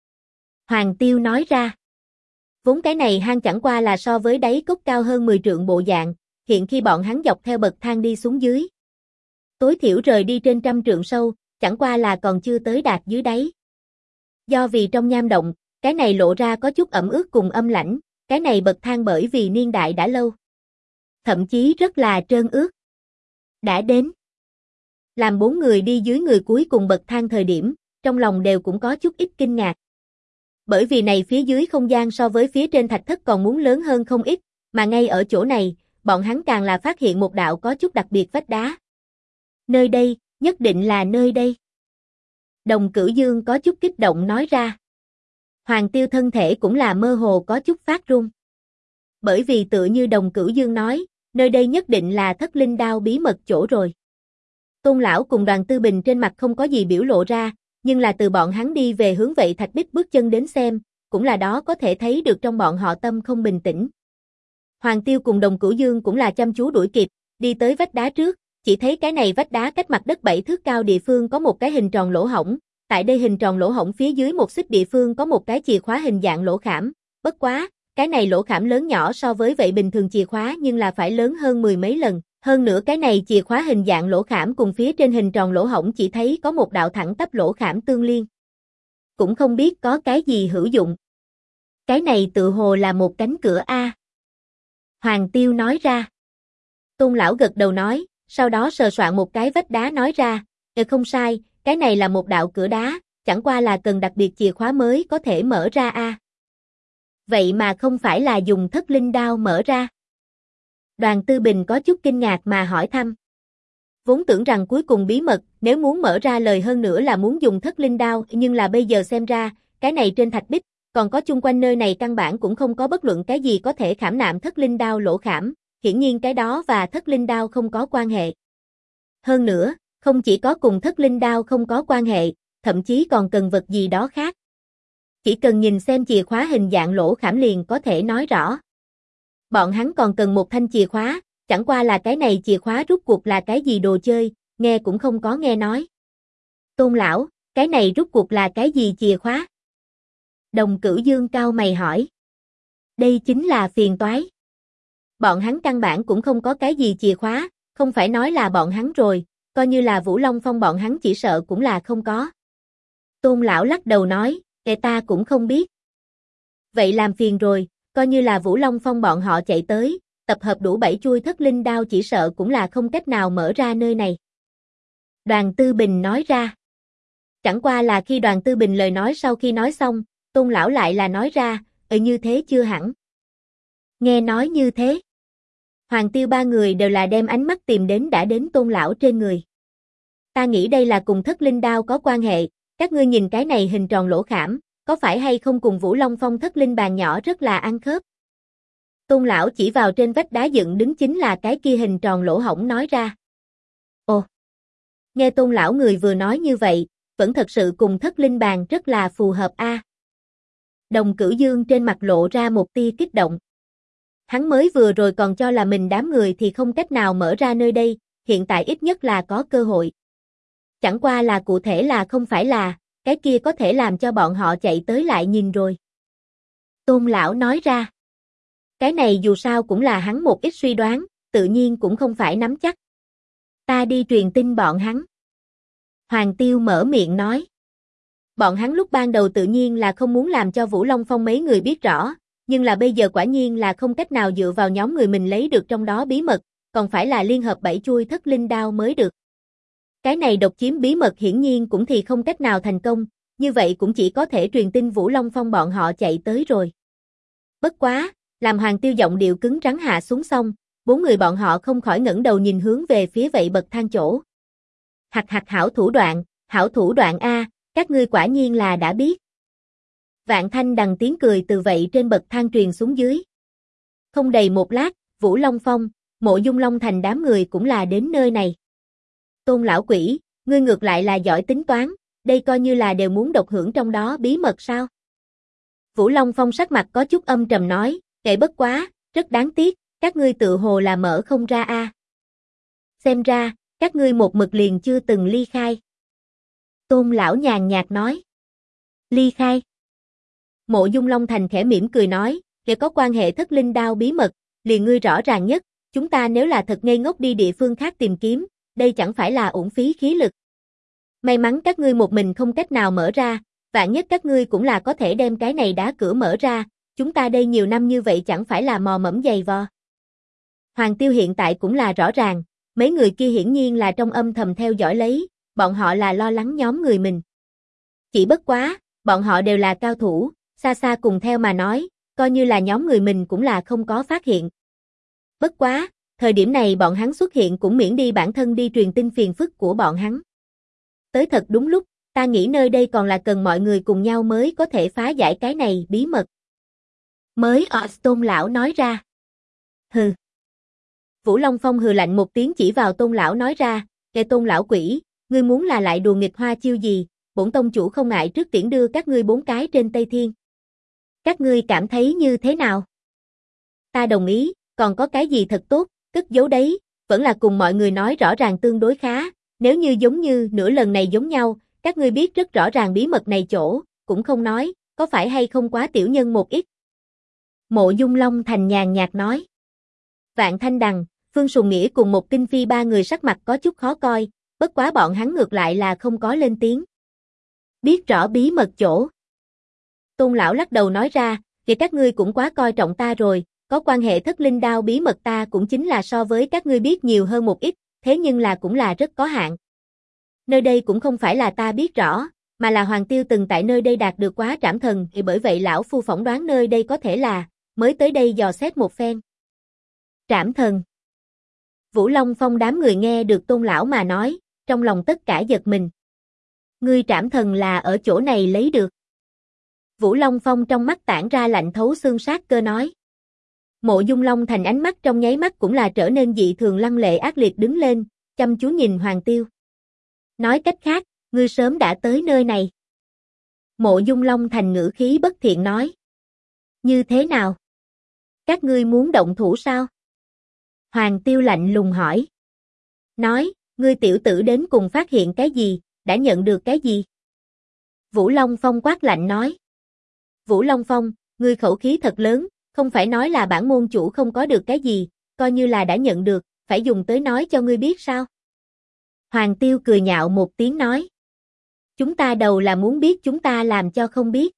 Hoàng Tiêu nói ra. Vốn cái này hang chẳng qua là so với đáy cốc cao hơn 10 trượng bộ dạng, hiện khi bọn hắn dọc theo bậc thang đi xuống dưới. Tối thiểu rời đi trên 100 trượng sâu, chẳng qua là còn chưa tới đạt dưới đáy. Do vì trong nham động, cái này lộ ra có chút ẩm ướt cùng âm lãnh, cái này bậc thang bởi vì niên đại đã lâu. Thậm chí rất là trơn ướt. Đã đến. Làm 4 người đi dưới người cuối cùng bậc thang thời điểm, trong lòng đều cũng có chút ít kinh ngạc. Bởi vì này phía dưới không gian so với phía trên thạch thất còn muốn lớn hơn không ít, mà ngay ở chỗ này, bọn hắn càng là phát hiện một đạo có chút đặc biệt vách đá. Nơi đây, nhất định là nơi đây. Đồng Cửu Dương có chút kích động nói ra. Hoàng Tiêu thân thể cũng là mơ hồ có chút phát run. Bởi vì tựa như Đồng Cửu Dương nói, nơi đây nhất định là Thất Linh Đao bí mật chỗ rồi. Tôn lão cùng Đoàn Tư Bình trên mặt không có gì biểu lộ ra, nhưng là từ bọn hắn đi về hướng vậy thạch bích bước chân đến xem, cũng là đó có thể thấy được trong bọn họ tâm không bình tĩnh. Hoàng Tiêu cùng Đồng Cửu Dương cũng là chăm chú đuổi kịp, đi tới vách đá trước, chỉ thấy cái này vách đá cách mặt đất 7 thước cao địa phương có một cái hình tròn lỗ hổng, tại đây hình tròn lỗ hổng phía dưới một xích địa phương có một cái chìa khóa hình dạng lỗ khảm, bất quá, cái này lỗ khảm lớn nhỏ so với vậy bình thường chìa khóa nhưng là phải lớn hơn 10 mấy lần, hơn nữa cái này chìa khóa hình dạng lỗ khảm cùng phía trên hình tròn lỗ hổng chỉ thấy có một đạo thẳng tắp lỗ khảm tương liên. Cũng không biết có cái gì hữu dụng. Cái này tự hồ là một cánh cửa A. Hoàng Tiêu nói ra. Tôn lão gật đầu nói, sau đó sờ soạn một cái vách đá nói ra, không sai, cái này là một đạo cửa đá, chẳng qua là cần đặc biệt chìa khóa mới có thể mở ra A. Vậy mà không phải là dùng Thất Linh Đao mở ra. Đoàn Tư Bình có chút kinh ngạc mà hỏi thăm. Vốn tưởng rằng cuối cùng bí mật, nếu muốn mở ra lời hơn nữa là muốn dùng Thất Linh Đao, nhưng là bây giờ xem ra, cái này trên thạch bích, còn có chung quanh nơi này căn bản cũng không có bất luận cái gì có thể khảm nạm Thất Linh Đao lỗ khảm, hiển nhiên cái đó và Thất Linh Đao không có quan hệ. Hơn nữa, không chỉ có cùng Thất Linh Đao không có quan hệ, thậm chí còn cần vật gì đó khác. Chỉ cần nhìn xem chìa khóa hình dạng lỗ khảm liền có thể nói rõ. Bọn hắn còn cần một thanh chìa khóa, chẳng qua là cái này chìa khóa rút cuộc là cái gì đồ chơi, nghe cũng không có nghe nói. Tôn lão, cái này rút cuộc là cái gì chìa khóa? Đồng Cửu Dương cau mày hỏi. Đây chính là phiền toái. Bọn hắn căn bản cũng không có cái gì chìa khóa, không phải nói là bọn hắn rồi, coi như là Vũ Long Phong bọn hắn chỉ sợ cũng là không có. Tôn lão lắc đầu nói, ta cũng không biết. Vậy làm phiền rồi, coi như là Vũ Long Phong bọn họ chạy tới, tập hợp đủ 7 chuôi Thất Linh Đao chỉ sợ cũng là không cách nào mở ra nơi này. Đoàn Tư Bình nói ra. Chẳng qua là khi Đoàn Tư Bình lời nói sau khi nói xong, Tôn lão lại là nói ra, như thế chưa hẳn. Nghe nói như thế. Hoàng Tiêu ba người đều là đem ánh mắt tìm đến đã đến Tôn lão trên người. Ta nghĩ đây là cùng Thất Linh Đao có quan hệ, các ngươi nhìn cái này hình tròn lỗ khảm, có phải hay không cùng Vũ Long Phong Thất Linh bàn nhỏ rất là ăn khớp. Tôn lão chỉ vào trên vách đá dựng đứng chính là cái kia hình tròn lỗ hổng nói ra. Ồ! Nghe Tôn lão người vừa nói như vậy, vẫn thật sự cùng Thất Linh bàn rất là phù hợp a. Đồng Cửu Dương trên mặt lộ ra một tia kích động. Hắn mới vừa rồi còn cho là mình đám người thì không cách nào mở ra nơi đây, hiện tại ít nhất là có cơ hội. Chẳng qua là cụ thể là không phải là, cái kia có thể làm cho bọn họ chạy tới lại nhìn rồi. Tôn lão nói ra. Cái này dù sao cũng là hắn một ít suy đoán, tự nhiên cũng không phải nắm chắc. Ta đi truyền tin bọn hắn. Hoàng Tiêu mở miệng nói. Bọn hắn lúc ban đầu tự nhiên là không muốn làm cho Vũ Long Phong mấy người biết rõ, nhưng là bây giờ quả nhiên là không cách nào dựa vào nhóm người mình lấy được trong đó bí mật, còn phải là liên hợp bảy chuôi Thất Linh Đao mới được. Cái này độc chiếm bí mật hiển nhiên cũng thì không cách nào thành công, như vậy cũng chỉ có thể truyền tin Vũ Long Phong bọn họ chạy tới rồi. Bất quá, làm Hoàng Tiêu giọng điệu cứng rắn hạ xuống xong, bốn người bọn họ không khỏi ngẩng đầu nhìn hướng về phía vậy bậc thang chỗ. Hạc hảo thủ đoạn a, các ngươi quả nhiên là đã biết. Vạn Thanh Đằng tiếng cười từ vậy trên bậc thang truyền xuống dưới. Không đầy một lát, Vũ Long Phong, Mộ Dung Long Thành đám người cũng là đến nơi này. Tôn lão quỷ, ngươi ngược lại là giỏi tính toán, đây coi như là đều muốn độc hưởng trong đó bí mật sao? Vũ Long Phong sắc mặt có chút âm trầm nói, kệ bất quá, rất đáng tiếc, các ngươi tự hồ là mở không ra a. Xem ra, các ngươi một mực liền chưa từng ly khai. Tôn lão nhàn nhạt nói. Ly khai. Mộ Dung Long Thành khẽ mỉm cười nói, kẻ có quan hệ Thất Linh Đao bí mật, liền ngươi rõ ràng nhất, chúng ta nếu là thật ngây ngốc đi địa phương khác tìm kiếm, đây chẳng phải là uổng phí khí lực. May mắn các ngươi một mình không cách nào mở ra, vạn nhất các ngươi cũng là có thể đem cái này đá cửa mở ra, chúng ta đây nhiều năm như vậy chẳng phải là mò mẫm giày vò. Hoàng Tiêu hiện tại cũng là rõ ràng, mấy người kia hiển nhiên là trong âm thầm theo dõi lấy, bọn họ là lo lắng nhóm người mình. Chỉ bất quá, bọn họ đều là cao thủ, xa xa cùng theo mà nói, coi như là nhóm người mình cũng là không có phát hiện. Bất quá, thời điểm này bọn hắn xuất hiện cũng miễn đi bản thân đi truyền tin phiền phức của bọn hắn. Tới thật đúng lúc, ta nghĩ nơi đây còn là cần mọi người cùng nhau mới có thể phá giải cái này bí mật. Mới Tôn lão nói ra. Hừ. Vũ Long Phong hừ lạnh một tiếng chỉ vào Tôn lão nói ra, kẻ Tôn lão quỷ, ngươi muốn là lại đùa nghịch hoa chiêu gì, bổn tông chủ không ngại trước tiễn đưa các ngươi 4 cái trên Tây Thiên. Các ngươi cảm thấy như thế nào? Ta đồng ý, còn có cái gì thật tốt, cất giấu đấy, vẫn là cùng mọi người nói rõ ràng tương đối khá, nếu như giống như nửa lần này giống nhau, các ngươi biết rất rõ ràng bí mật này chỗ, cũng không nói, có phải hay không quá tiểu nhân một ít. Mộ Dung Long Thành nhàn nhạt nói. Vạn Thanh Đằng, Phương Sùng Nghĩa cùng một Kinh Phi ba người sắc mặt có chút khó coi, bất quá bọn hắn ngược lại là không có lên tiếng. Biết rõ bí mật chỗ. Tôn lão lắc đầu nói ra, thì các ngươi cũng quá coi trọng ta rồi, có quan hệ Thất Linh Đao bí mật ta cũng chính là so với các ngươi biết nhiều hơn một ít, thế nhưng là cũng là rất có hạn. Nơi đây cũng không phải là ta biết rõ, mà là Hoàng Tiêu từng tại nơi đây đạt được quá trảm thần, thì bởi vậy lão phu phỏng đoán nơi đây có thể là, mới tới đây dò xét một phen. Trảm thần. Vũ Long Phong đám người nghe được Tôn lão mà nói, trong lòng tất cả giật mình. Ngươi trảm thần là ở chỗ này lấy được. Vũ Long Phong trong mắt tản ra lạnh thấu xương sát cơ nói. Mộ Dung Long Thành ánh mắt trong nháy mắt cũng là trở nên dị thường lăng lệ ác liệt đứng lên, chăm chú nhìn Hoàng Tiêu. Nói cách khác, ngươi sớm đã tới nơi này. Mộ Dung Long Thành ngữ khí bất thiện nói. Như thế nào? Các ngươi muốn động thủ sao? Hoàng Tiêu lạnh lùng hỏi. Nói, ngươi tiểu tử đến cùng phát hiện cái gì, đã nhận được cái gì? Vũ Long Phong quát lạnh nói. Vũ Long Phong, ngươi khẩu khí thật lớn, không phải nói là bản môn chủ không có được cái gì, coi như là đã nhận được, phải dùng tới nói cho ngươi biết sao? Hoàng Tiêu cười nhạo một tiếng nói. Chúng ta đầu là muốn biết chúng ta làm cho không biết.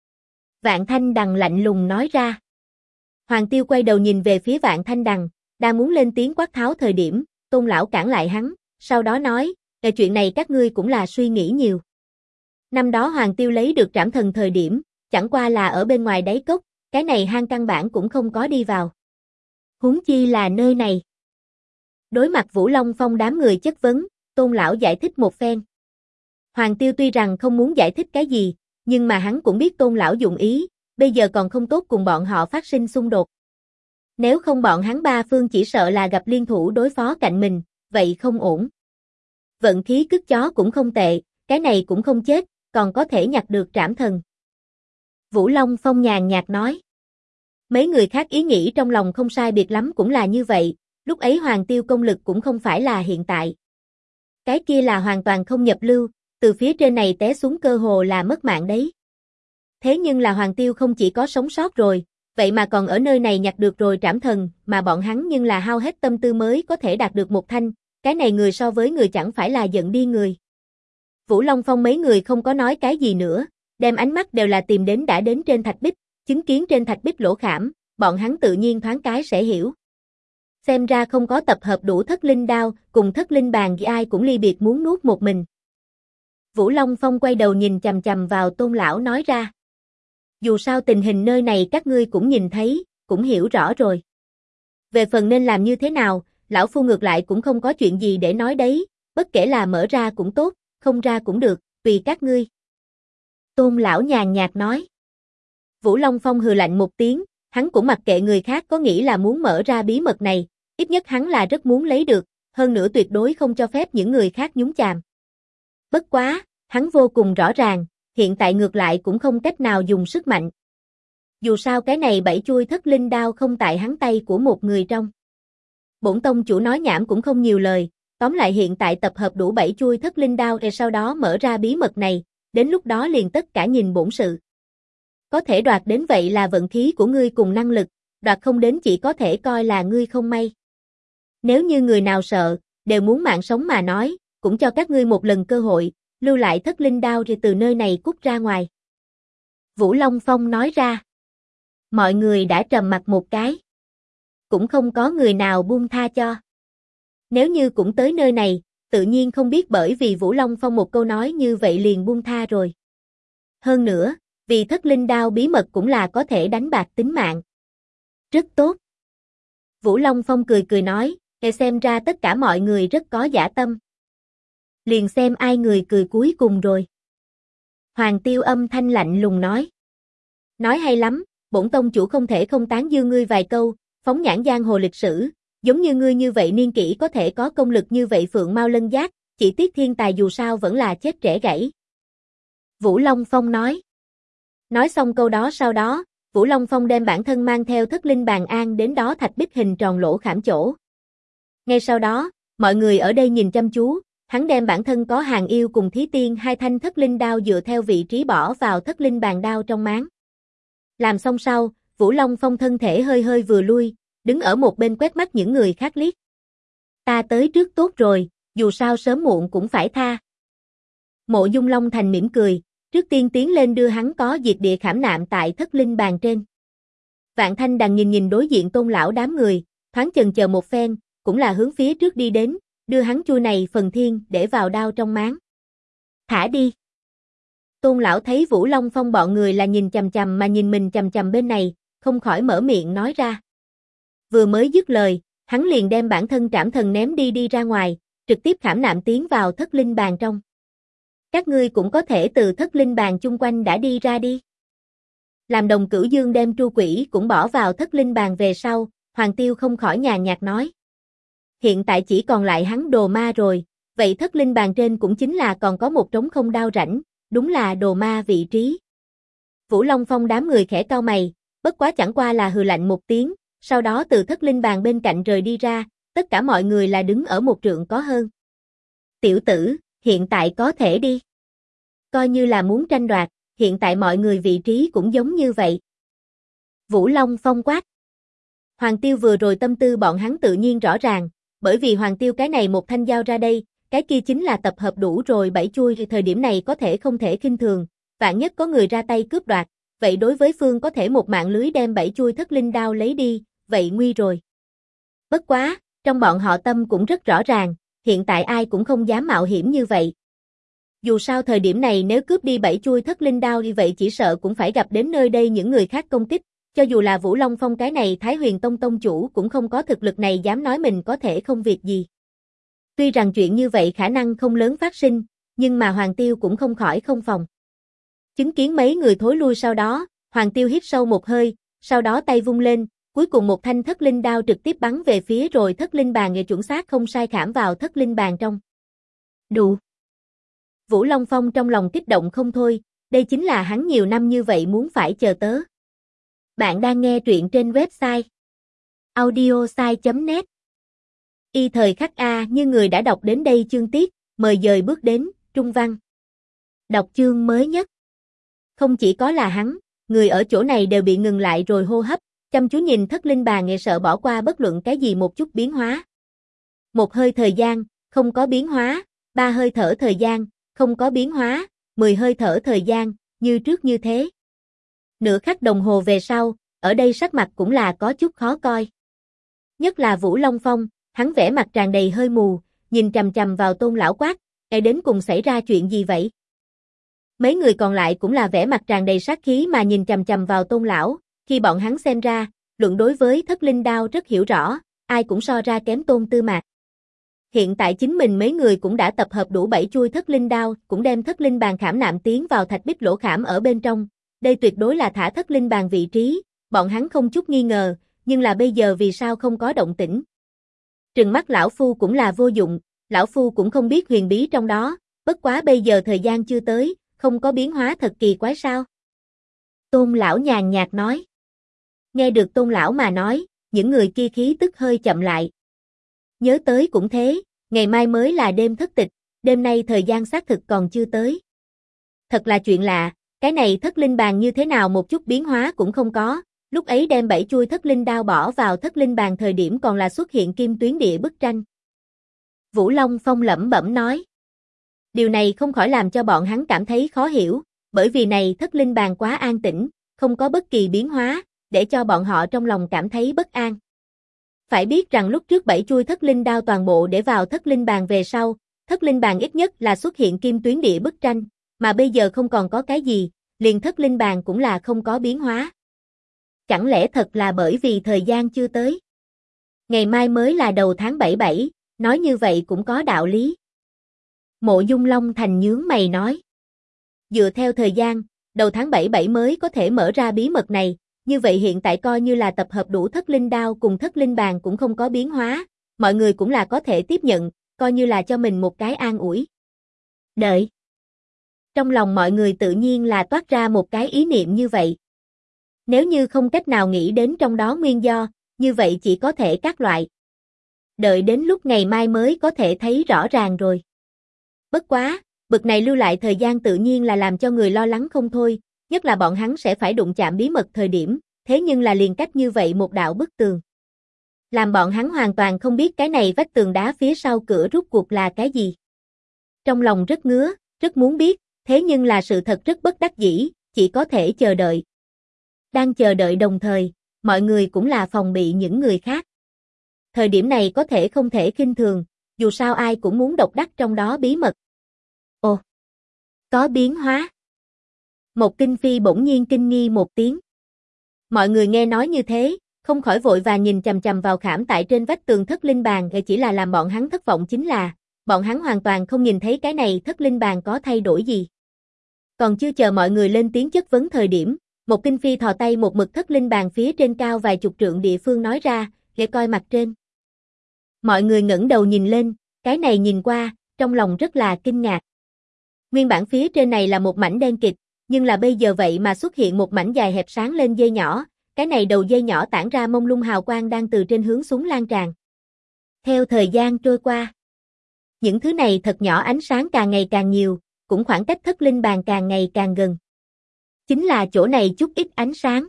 Vạn Thanh Đằng lạnh lùng nói ra. Hoàng Tiêu quay đầu nhìn về phía Vạn Thanh Đằng, đang muốn lên tiếng quát tháo thời điểm, Tôn lão cản lại hắn, sau đó nói, chuyện này các ngươi cũng là suy nghĩ nhiều. Năm đó Hoàng Tiêu lấy được trảm thần thời điểm, chẳng qua là ở bên ngoài đáy cốc, cái này hang căn bản cũng không có đi vào. Huống chi là nơi này. Đối mặt Vũ Long Phong đám người chất vấn, Tôn lão giải thích một phen. Hoàng Tiêu tuy rằng không muốn giải thích cái gì, nhưng mà hắn cũng biết Tôn lão dụng ý, bây giờ còn không tốt cùng bọn họ phát sinh xung đột. Nếu không bọn hắn ba phương chỉ sợ là gặp liên thủ đối phó cạnh mình, vậy không ổn. Vận khí cứt chó cũng không tệ, cái này cũng không chết, còn có thể nhặt được trảm thần. Vũ Long Phong nhàn nhạt nói. Mấy người khác ý nghĩ trong lòng không sai biệt lắm cũng là như vậy, lúc ấy Hoàng Tiêu công lực cũng không phải là hiện tại. Cái kia là hoàn toàn không nhập lưu, từ phía trên này té xuống cơ hồ là mất mạng đấy. Thế nhưng là Hoàng Tiêu không chỉ có sống sót rồi, vậy mà còn ở nơi này nhặt được rồi trảm thần, mà bọn hắn nhưng là hao hết tâm tư mới có thể đạt được một thanh, cái này người so với người chẳng phải là giận đi người. Vũ Long Phong mấy người không có nói cái gì nữa, đem ánh mắt đều là tìm đến đã đến trên thạch bích, chứng kiến trên thạch bích lỗ khảm, bọn hắn tự nhiên thoáng cái sẽ hiểu. Xem ra không có tập hợp đủ thất linh đao, cùng thất linh bàn gì ai cũng ly biệt muốn nuốt một mình. Vũ Long Phong quay đầu nhìn chằm chằm vào Tôn lão nói ra. Dù sao tình hình nơi này các ngươi cũng nhìn thấy, cũng hiểu rõ rồi. Về phần nên làm như thế nào, lão phu ngược lại cũng không có chuyện gì để nói đấy, bất kể là mở ra cũng tốt, không ra cũng được, tùy các ngươi. Tôn lão nhàn nhạt nói. Vũ Long Phong hừ lạnh một tiếng, hắn cũng mặc kệ người khác có nghĩ là muốn mở ra bí mật này, ít nhất hắn là rất muốn lấy được, hơn nữa tuyệt đối không cho phép những người khác nhúng chàm. Bất quá, hắn vô cùng rõ ràng, hiện tại ngược lại cũng không cách nào dùng sức mạnh. Dù sao cái này 7 chuôi thất linh đao không tại hắn tay của một người trong. Bổn tông chủ nói nhảm cũng không nhiều lời, tóm lại hiện tại tập hợp đủ 7 chuôi thất linh đao rồi sau đó mở ra bí mật này, đến lúc đó liền tất cả nhìn bổn sự. Có thể đoạt đến vậy là vận khí của ngươi cùng năng lực, đoạt không đến chỉ có thể coi là ngươi không may. Nếu như người nào sợ, đều muốn mạng sống mà nói, cũng cho các ngươi một lần cơ hội, lưu lại thất linh đao rồi từ nơi này cút ra ngoài. Vũ Long Phong nói ra. Mọi người đã trầm mặc một cái. Cũng không có người nào buông tha cho. Nếu như cũng tới nơi này, tự nhiên không biết bởi vì Vũ Long Phong một câu nói như vậy liền buông tha rồi. Hơn nữa, vì thất linh đao bí mật cũng là có thể đánh bạc tính mạng. Rất tốt. Vũ Long Phong cười cười nói, xem ra tất cả mọi người rất có dã tâm. Liền xem ai người cười cuối cùng rồi. Hoàng Tiêu âm thanh lạnh lùng nói. Nói hay lắm, bổn tông chủ không thể không tán dương ngươi vài câu, phóng nhãn giang hồ lịch sử, giống như ngươi như vậy niên kỷ có thể có công lực như vậy phượng mau lân giác, chỉ tiếc thiên tài dù sao vẫn là chết trẻ gãy. Vũ Long Phong nói. Nói xong câu đó sau đó, Vũ Long Phong đem bản thân mang theo thất linh bàn an đến đó thạch bích hình tròn lỗ khảm chỗ. Ngay sau đó, mọi người ở đây nhìn chăm chú, hắn đem bản thân có hàng yêu cùng thí tiên hai thanh thất linh đao dựa theo vị trí bỏ vào thất linh bàn đao trong máng. Làm xong sau, Vũ Long Phong thân thể hơi hơi vừa lui, đứng ở một bên quét mắt những người khác liếc. Ta tới trước tốt rồi, dù sao sớm muộn cũng phải tha. Mộ Dung Long Thành mỉm cười, trước tiên tiến lên đưa hắn có diệt địa khảm nạm tại thất linh bàn trên. Vạn Thanh Đằng nhìn nhìn đối diện Tôn lão đám người, thoáng chần chờ một phen, cũng là hướng phía trước đi đến, đưa hắn chuôi này phần thiên để vào đao trong máng. Thả đi. Tôn lão thấy Vũ Long Phong bọn người là nhìn chằm chằm mà nhìn mình chằm chằm bên này, không khỏi mở miệng nói ra. Vừa mới dứt lời, hắn liền đem bản thân trảm thần ném đi ra ngoài, trực tiếp khảm nạm tiến vào thất linh bàn trong. Các ngươi cũng có thể từ thất linh bàn chung quanh đã đi ra đi. Làm Đồng Cửu Dương đem tru quỷ cũng bỏ vào thất linh bàn về sau, Hoàng Tiêu không khỏi nhàn nhạt nói. Hiện tại chỉ còn lại hắn đồ ma rồi, vậy thất linh bàn trên cũng chính là còn có một trống không đao rãnh, đúng là đồ ma vị trí. Vũ Long Phong đám người khẽ cau mày, bất quá chẳng qua là hừ lạnh một tiếng, sau đó từ thất linh bàn bên cạnh rời đi ra, tất cả mọi người là đứng ở một trượng có hơn. Tiểu tử, hiện tại có thể đi. Coi như là muốn tranh đoạt, hiện tại mọi người vị trí cũng giống như vậy. Vũ Long Phong quát. Hoàng Tiêu vừa rồi tâm tư bọn hắn tự nhiên rõ ràng, bởi vì Hoàng Tiêu cái này một thanh giao ra đây, cái kia chính là tập hợp đủ rồi 7 chuôi, thời điểm này có thể không thể khinh thường, vạn nhất có người ra tay cướp đoạt, vậy đối với phương có thể một mạng lưới đem 7 chuôi thất linh đao lấy đi, vậy nguy rồi. Bất quá, trong bọn họ tâm cũng rất rõ ràng, hiện tại ai cũng không dám mạo hiểm như vậy. Dù sao thời điểm này nếu cướp đi 7 chuôi thất linh đao như vậy chỉ sợ cũng phải gặp đến nơi đây những người khác công kích, cho dù là Vũ Long Phong cái này Thái Huyền Tông tông chủ cũng không có thực lực này dám nói mình có thể không việc gì. Tuy rằng chuyện như vậy khả năng không lớn phát sinh, nhưng mà Hoàng Tiêu cũng không khỏi không phòng. Chứng kiến mấy người thối lui sau đó, Hoàng Tiêu hít sâu một hơi, sau đó tay vung lên, cuối cùng một thanh thất linh đao trực tiếp bắn về phía rồi thất linh bàn nghệ chuẩn xác không sai khảm vào thất linh bàn trong. Đù. Vũ Long Phong trong lòng kích động không thôi, đây chính là hắn nhiều năm như vậy muốn phải chờ tớ. Bạn đang nghe truyện trên website audiosai.net. Y thời khắc A như người đã đọc đến đây chương tiết, mời dời bước đến, trung văn. Đọc chương mới nhất. Không chỉ có là hắn, người ở chỗ này đều bị ngừng lại rồi hô hấp, chăm chú nhìn thất linh bà nghệ sợ bỏ qua bất luận cái gì một chút biến hóa. Một hơi thời gian, không có biến hóa, 3 hơi thở thời gian, không có biến hóa, 10 hơi thở thời gian, như trước như thế. Nửa khắc đồng hồ về sau, ở đây sắc mặt cũng là có chút khó coi. Nhất là Vũ Long Phong, hắn vẻ mặt tràn đầy hơi mù, nhìn chằm chằm vào Tôn lão quát, đến cùng xảy ra chuyện gì vậy? Mấy người còn lại cũng là vẻ mặt tràn đầy sát khí mà nhìn chằm chằm vào Tôn lão, khi bọn hắn xem ra, luận đối với thất linh đao rất hiểu rõ, ai cũng so ra kém Tôn Tư Mạc. Hiện tại chính mình mấy người cũng đã tập hợp đủ 7 chuôi thất linh đao, cũng đem thất linh bàn khảm nạm tiến vào thạch bích lỗ khảm ở bên trong. Đây tuyệt đối là thả thất linh bàn vị trí, bọn hắn không chút nghi ngờ, nhưng là bây giờ vì sao không có động tĩnh. Trừng mắt lão phu cũng là vô dụng, lão phu cũng không biết huyền bí trong đó, bất quá bây giờ thời gian chưa tới, không có biến hóa thật kỳ quái sao. Tôn lão nhàn nhạt nói. Nghe được Tôn lão mà nói, những người kia khí tức hơi chậm lại. Nhớ tới cũng thế, ngày mai mới là đêm thất tịch, đêm nay thời gian xác thực còn chưa tới. Thật là chuyện lạ, cái này thất linh bàn như thế nào một chút biến hóa cũng không có, lúc ấy đem 7 chuôi thất linh đao bỏ vào thất linh bàn thời điểm còn là xuất hiện kim tuyến địa bức tranh. Vũ Long Phong lẩm bẩm nói. Điều này không khỏi làm cho bọn hắn cảm thấy khó hiểu, bởi vì này thất linh bàn quá an tĩnh, không có bất kỳ biến hóa, để cho bọn họ trong lòng cảm thấy bất an. Phải biết rằng lúc trước 7 chuôi thất linh đao toàn bộ để vào thất linh bàn về sau, thất linh bàn ít nhất là xuất hiện kim tuyến địa bức tranh, mà bây giờ không còn có cái gì, liền thất linh bàn cũng là không có biến hóa. Chẳng lẽ thật là bởi vì thời gian chưa tới? Ngày mai mới là đầu tháng 7, nói như vậy cũng có đạo lý. Mộ Dung Long Thành nhướng mày nói. Dựa theo thời gian, đầu tháng 7 mới có thể mở ra bí mật này, như vậy hiện tại coi như là tập hợp đủ thất linh đao cùng thất linh bàn cũng không có biến hóa, mọi người cũng là có thể tiếp nhận, coi như là cho mình một cái an ủi. Đợi. Trong lòng mọi người tự nhiên là toát ra một cái ý niệm như vậy. Nếu như không cách nào nghĩ đến trong đó nguyên do, như vậy chỉ có thể các loại. Đợi đến lúc ngày mai mới có thể thấy rõ ràng rồi. Bất quá, bực này lưu lại thời gian tự nhiên là làm cho người lo lắng không thôi, nhất là bọn hắn sẽ phải đụng chạm bí mật thời điểm, thế nhưng là liền cách như vậy một đạo bức tường. Làm bọn hắn hoàn toàn không biết cái này vách tường đá phía sau cửa rút cuộc là cái gì. Trong lòng rất ngứa, rất muốn biết, thế nhưng là sự thật rất bất đắc dĩ, chỉ có thể chờ đợi. Đang chờ đợi đồng thời, mọi người cũng là phòng bị những người khác. Thời điểm này có thể không thể khinh thường, dù sao ai cũng muốn độc đắc trong đó bí mật. Ồ, có biến hóa. Một Kinh Phi bỗng nhiên kinh nghi một tiếng. Mọi người nghe nói như thế, không khỏi vội vàng nhìn chằm chằm vào khảm tại trên vách tường thất linh bàn, chỉ là làm bọn hắn thất vọng chính là, bọn hắn hoàn toàn không nhìn thấy cái này thất linh bàn có thay đổi gì. Còn chưa chờ mọi người lên tiếng chất vấn thời điểm, một Kinh Phi thò tay một mực thất linh bàn phía trên cao vài chục trượng địa phương nói ra, để coi mặt trên. Mọi người ngẩng đầu nhìn lên, cái này nhìn qua, trong lòng rất là kinh ngạc. Nguyên bản phía trên này là một mảnh đen kịt, nhưng là bây giờ vậy mà xuất hiện một mảnh dài hẹp sáng lên dây nhỏ, cái này đầu dây nhỏ tản ra mông lung hào quang đang từ trên hướng xuống lan tràn. Theo thời gian trôi qua, những thứ này thật nhỏ ánh sáng càng ngày càng nhiều, cũng khoảng cách thất linh bàn càng ngày càng gần. Chính là chỗ này chút ít ánh sáng.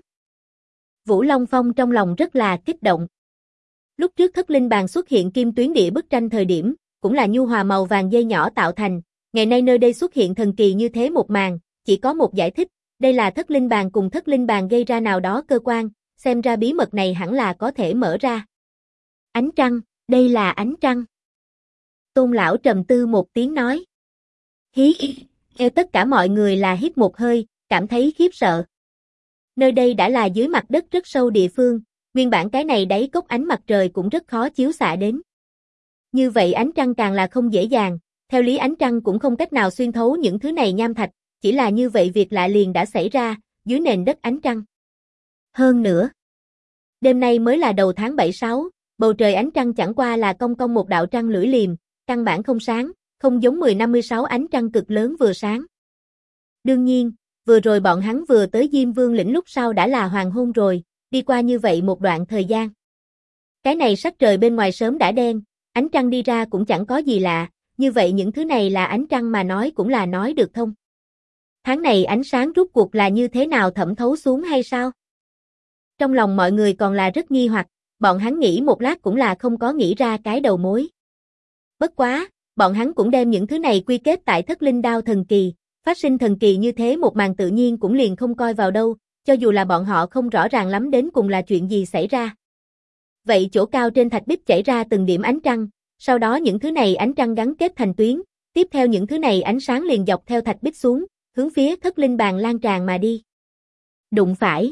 Vũ Long Phong trong lòng rất là kích động. Lúc trước thất linh bàn xuất hiện kim tuyến địa bức tranh thời điểm, cũng là nhu hòa màu vàng dây nhỏ tạo thành, ngày nay nơi đây xuất hiện thần kỳ như thế một màn, chỉ có một giải thích, đây là thất linh bàn cùng thất linh bàn gây ra nào đó cơ quan, xem ra bí mật này hẳn là có thể mở ra. Ánh trăng, đây là ánh trăng. Tôn lão trầm tư một tiếng nói. Hí, tất cả mọi người là hít một hơi, cảm thấy khiếp sợ. Nơi đây đã là dưới mặt đất rất sâu địa phương, nguyên bản cái này đáy cốc ánh mặt trời cũng rất khó chiếu xạ đến. Như vậy ánh trăng càng là không dễ dàng, theo lý ánh trăng cũng không cách nào xuyên thấu những thứ này nham thạch, chỉ là như vậy việc lạ liền đã xảy ra, dưới nền đất ánh trăng. Hơn nữa, đêm nay mới là đầu tháng 7-6, bầu trời ánh trăng chẳng qua là cong cong một đạo trăng lưỡi liềm, căn bản không sáng, không giống 1056 ánh trăng cực lớn vừa sáng. Đương nhiên, vừa rồi bọn hắn vừa tới Diêm Vương lĩnh lúc sau đã là hoàng hôn rồi, đi qua như vậy một đoạn thời gian. Cái này sắc trời bên ngoài sớm đã đen, ánh trăng đi ra cũng chẳng có gì lạ, như vậy những thứ này là ánh trăng mà nói cũng là nói được thông. Tháng này ánh sáng rút cuộc là như thế nào thẩm thấu xuống hay sao? Trong lòng mọi người còn là rất nghi hoặc, bọn hắn nghĩ một lát cũng là không có nghĩ ra cái đầu mối. Bất quá, bọn hắn cũng đem những thứ này quy kết tại Thất Linh Đao thần kỳ, phát sinh thần kỳ như thế một màn tự nhiên cũng liền không coi vào đâu, cho dù là bọn họ không rõ ràng lắm đến cùng là chuyện gì xảy ra. Vậy chỗ cao trên thạch bích chảy ra từng điểm ánh trăng, sau đó những thứ này ánh trăng gắn kết thành tuyến, tiếp theo những thứ này ánh sáng liền dọc theo thạch bích xuống, hướng phía Thất Linh Bàn lan tràn mà đi. Đụng phải.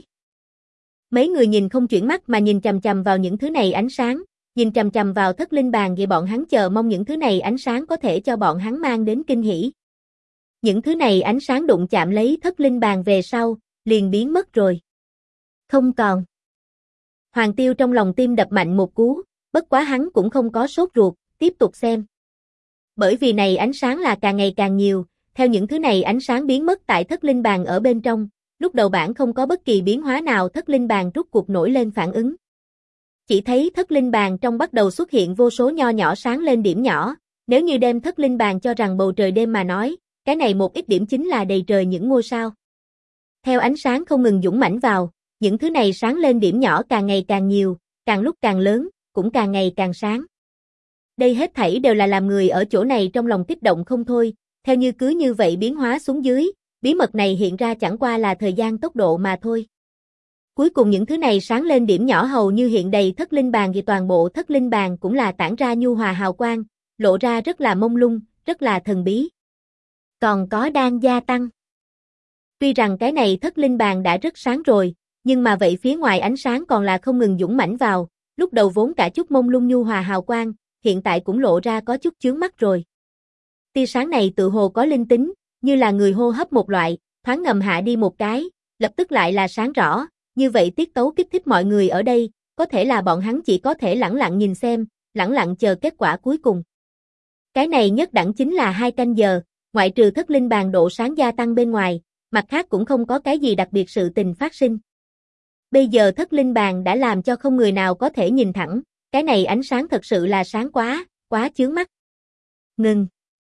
Mấy người nhìn không chuyển mắt mà nhìn chằm chằm vào những thứ này ánh sáng, nhìn chằm chằm vào Thất Linh Bàn vì bọn hắn chờ mong những thứ này ánh sáng có thể cho bọn hắn mang đến kinh hỉ. Những thứ này ánh sáng đụng chạm lấy Thất Linh Bàn về sau, liền biến mất rồi. Không còn. Hoàng Tiêu trong lòng tim đập mạnh một cú, bất quá hắn cũng không có sốt ruột, tiếp tục xem. Bởi vì này ánh sáng là càng ngày càng nhiều, theo những thứ này ánh sáng biến mất tại Thất Linh Bàn ở bên trong, lúc đầu bản không có bất kỳ biến hóa nào Thất Linh Bàn rút cuộc nổi lên phản ứng. Chỉ thấy Thất Linh Bàn trong bắt đầu xuất hiện vô số nho nhỏ sáng lên điểm nhỏ, nếu như đem Thất Linh Bàn cho rằng bầu trời đêm mà nói, cái này một ít điểm chính là đầy trời những ngôi sao. Theo ánh sáng không ngừng dũng mãnh vào, những thứ này sáng lên điểm nhỏ càng ngày càng nhiều, càng lúc càng lớn, cũng càng ngày càng sáng. Đây hết thảy đều là làm người ở chỗ này trong lòng kích động không thôi, theo như cứ như vậy biến hóa xuống dưới, bí mật này hiện ra chẳng qua là thời gian tốc độ mà thôi. Cuối cùng những thứ này sáng lên điểm nhỏ hầu như hiện đầy Thất Linh Bàn vì toàn bộ Thất Linh Bàn cũng là tản ra nhu hòa hào quang, lộ ra rất là mông lung, rất là thần bí. Còn có đang gia tăng. Tuy rằng cái này Thất Linh Bàn đã rất sáng rồi, nhưng mà vậy phía ngoài ánh sáng còn là không ngừng dũng mãnh vào, lúc đầu vốn cả chút mông lung nhu hòa hào quang, hiện tại cũng lộ ra có chút chướng mắt rồi. Tia sáng này tự hồ có linh tính, như là người hô hấp một loại, thoáng ngầm hạ đi một cái, lập tức lại là sáng rõ, như vậy tiết tấu kích thích mọi người ở đây, có thể là bọn hắn chỉ có thể lẳng lặng nhìn xem, lẳng lặng chờ kết quả cuối cùng. Cái này nhất đẳng chính là 2 canh giờ, ngoại trừ Thất Linh Bàn độ sáng gia tăng bên ngoài, mặt khác cũng không có cái gì đặc biệt sự tình phát sinh. Bây giờ Thất Linh Bàn đã làm cho không người nào có thể nhìn thẳng, cái này ánh sáng thật sự là sáng quá, quá chướng mắt. Ngừng.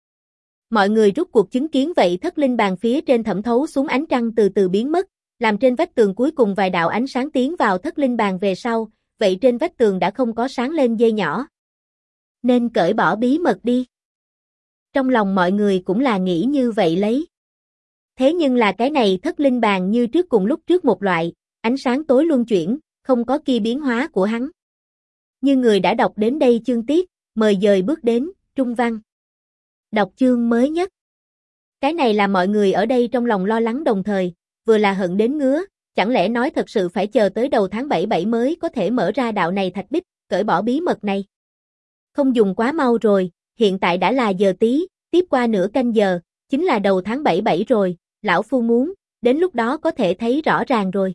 Mọi người rút cuộc chứng kiến vậy Thất Linh Bàn phía trên thẩm thấu xuống ánh trăng từ từ biến mất, làm trên vách tường cuối cùng vài đạo ánh sáng tiến vào Thất Linh Bàn về sau, vậy trên vách tường đã không có sáng lên dây nhỏ. Nên cởi bỏ bí mật đi. Trong lòng mọi người cũng là nghĩ như vậy lấy. Thế nhưng là cái này Thất Linh Bàn như trước cùng lúc trước một loại, ánh sáng tối luân chuyển, không có kia biến hóa của hắn. Như người đã đọc đến đây chương tiết, mời dời bước đến, trung văn. Đọc chương mới nhất. Cái này là mọi người ở đây trong lòng lo lắng đồng thời, vừa là hận đến ngứa, chẳng lẽ nói thật sự phải chờ tới đầu tháng 7 mới có thể mở ra đạo này thạch bích, cởi bỏ bí mật này. Không dùng quá mau rồi, hiện tại đã là giờ tí, tiếp qua nửa canh giờ, chính là đầu tháng 7 rồi, lão phu muốn, đến lúc đó có thể thấy rõ ràng rồi.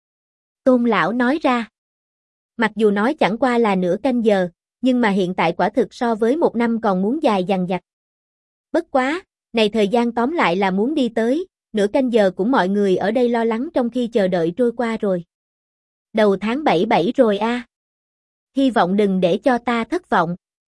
Tôn lão nói ra. Mặc dù nói chẳng qua là nửa canh giờ, nhưng mà hiện tại quả thực so với một năm còn muốn dài dằng dặc. Bất quá, này thời gian tóm lại là muốn đi tới, nửa canh giờ cũng mọi người ở đây lo lắng trong khi chờ đợi trôi qua rồi. Đầu tháng 7 rồi a. Hy vọng đừng để cho ta thất vọng.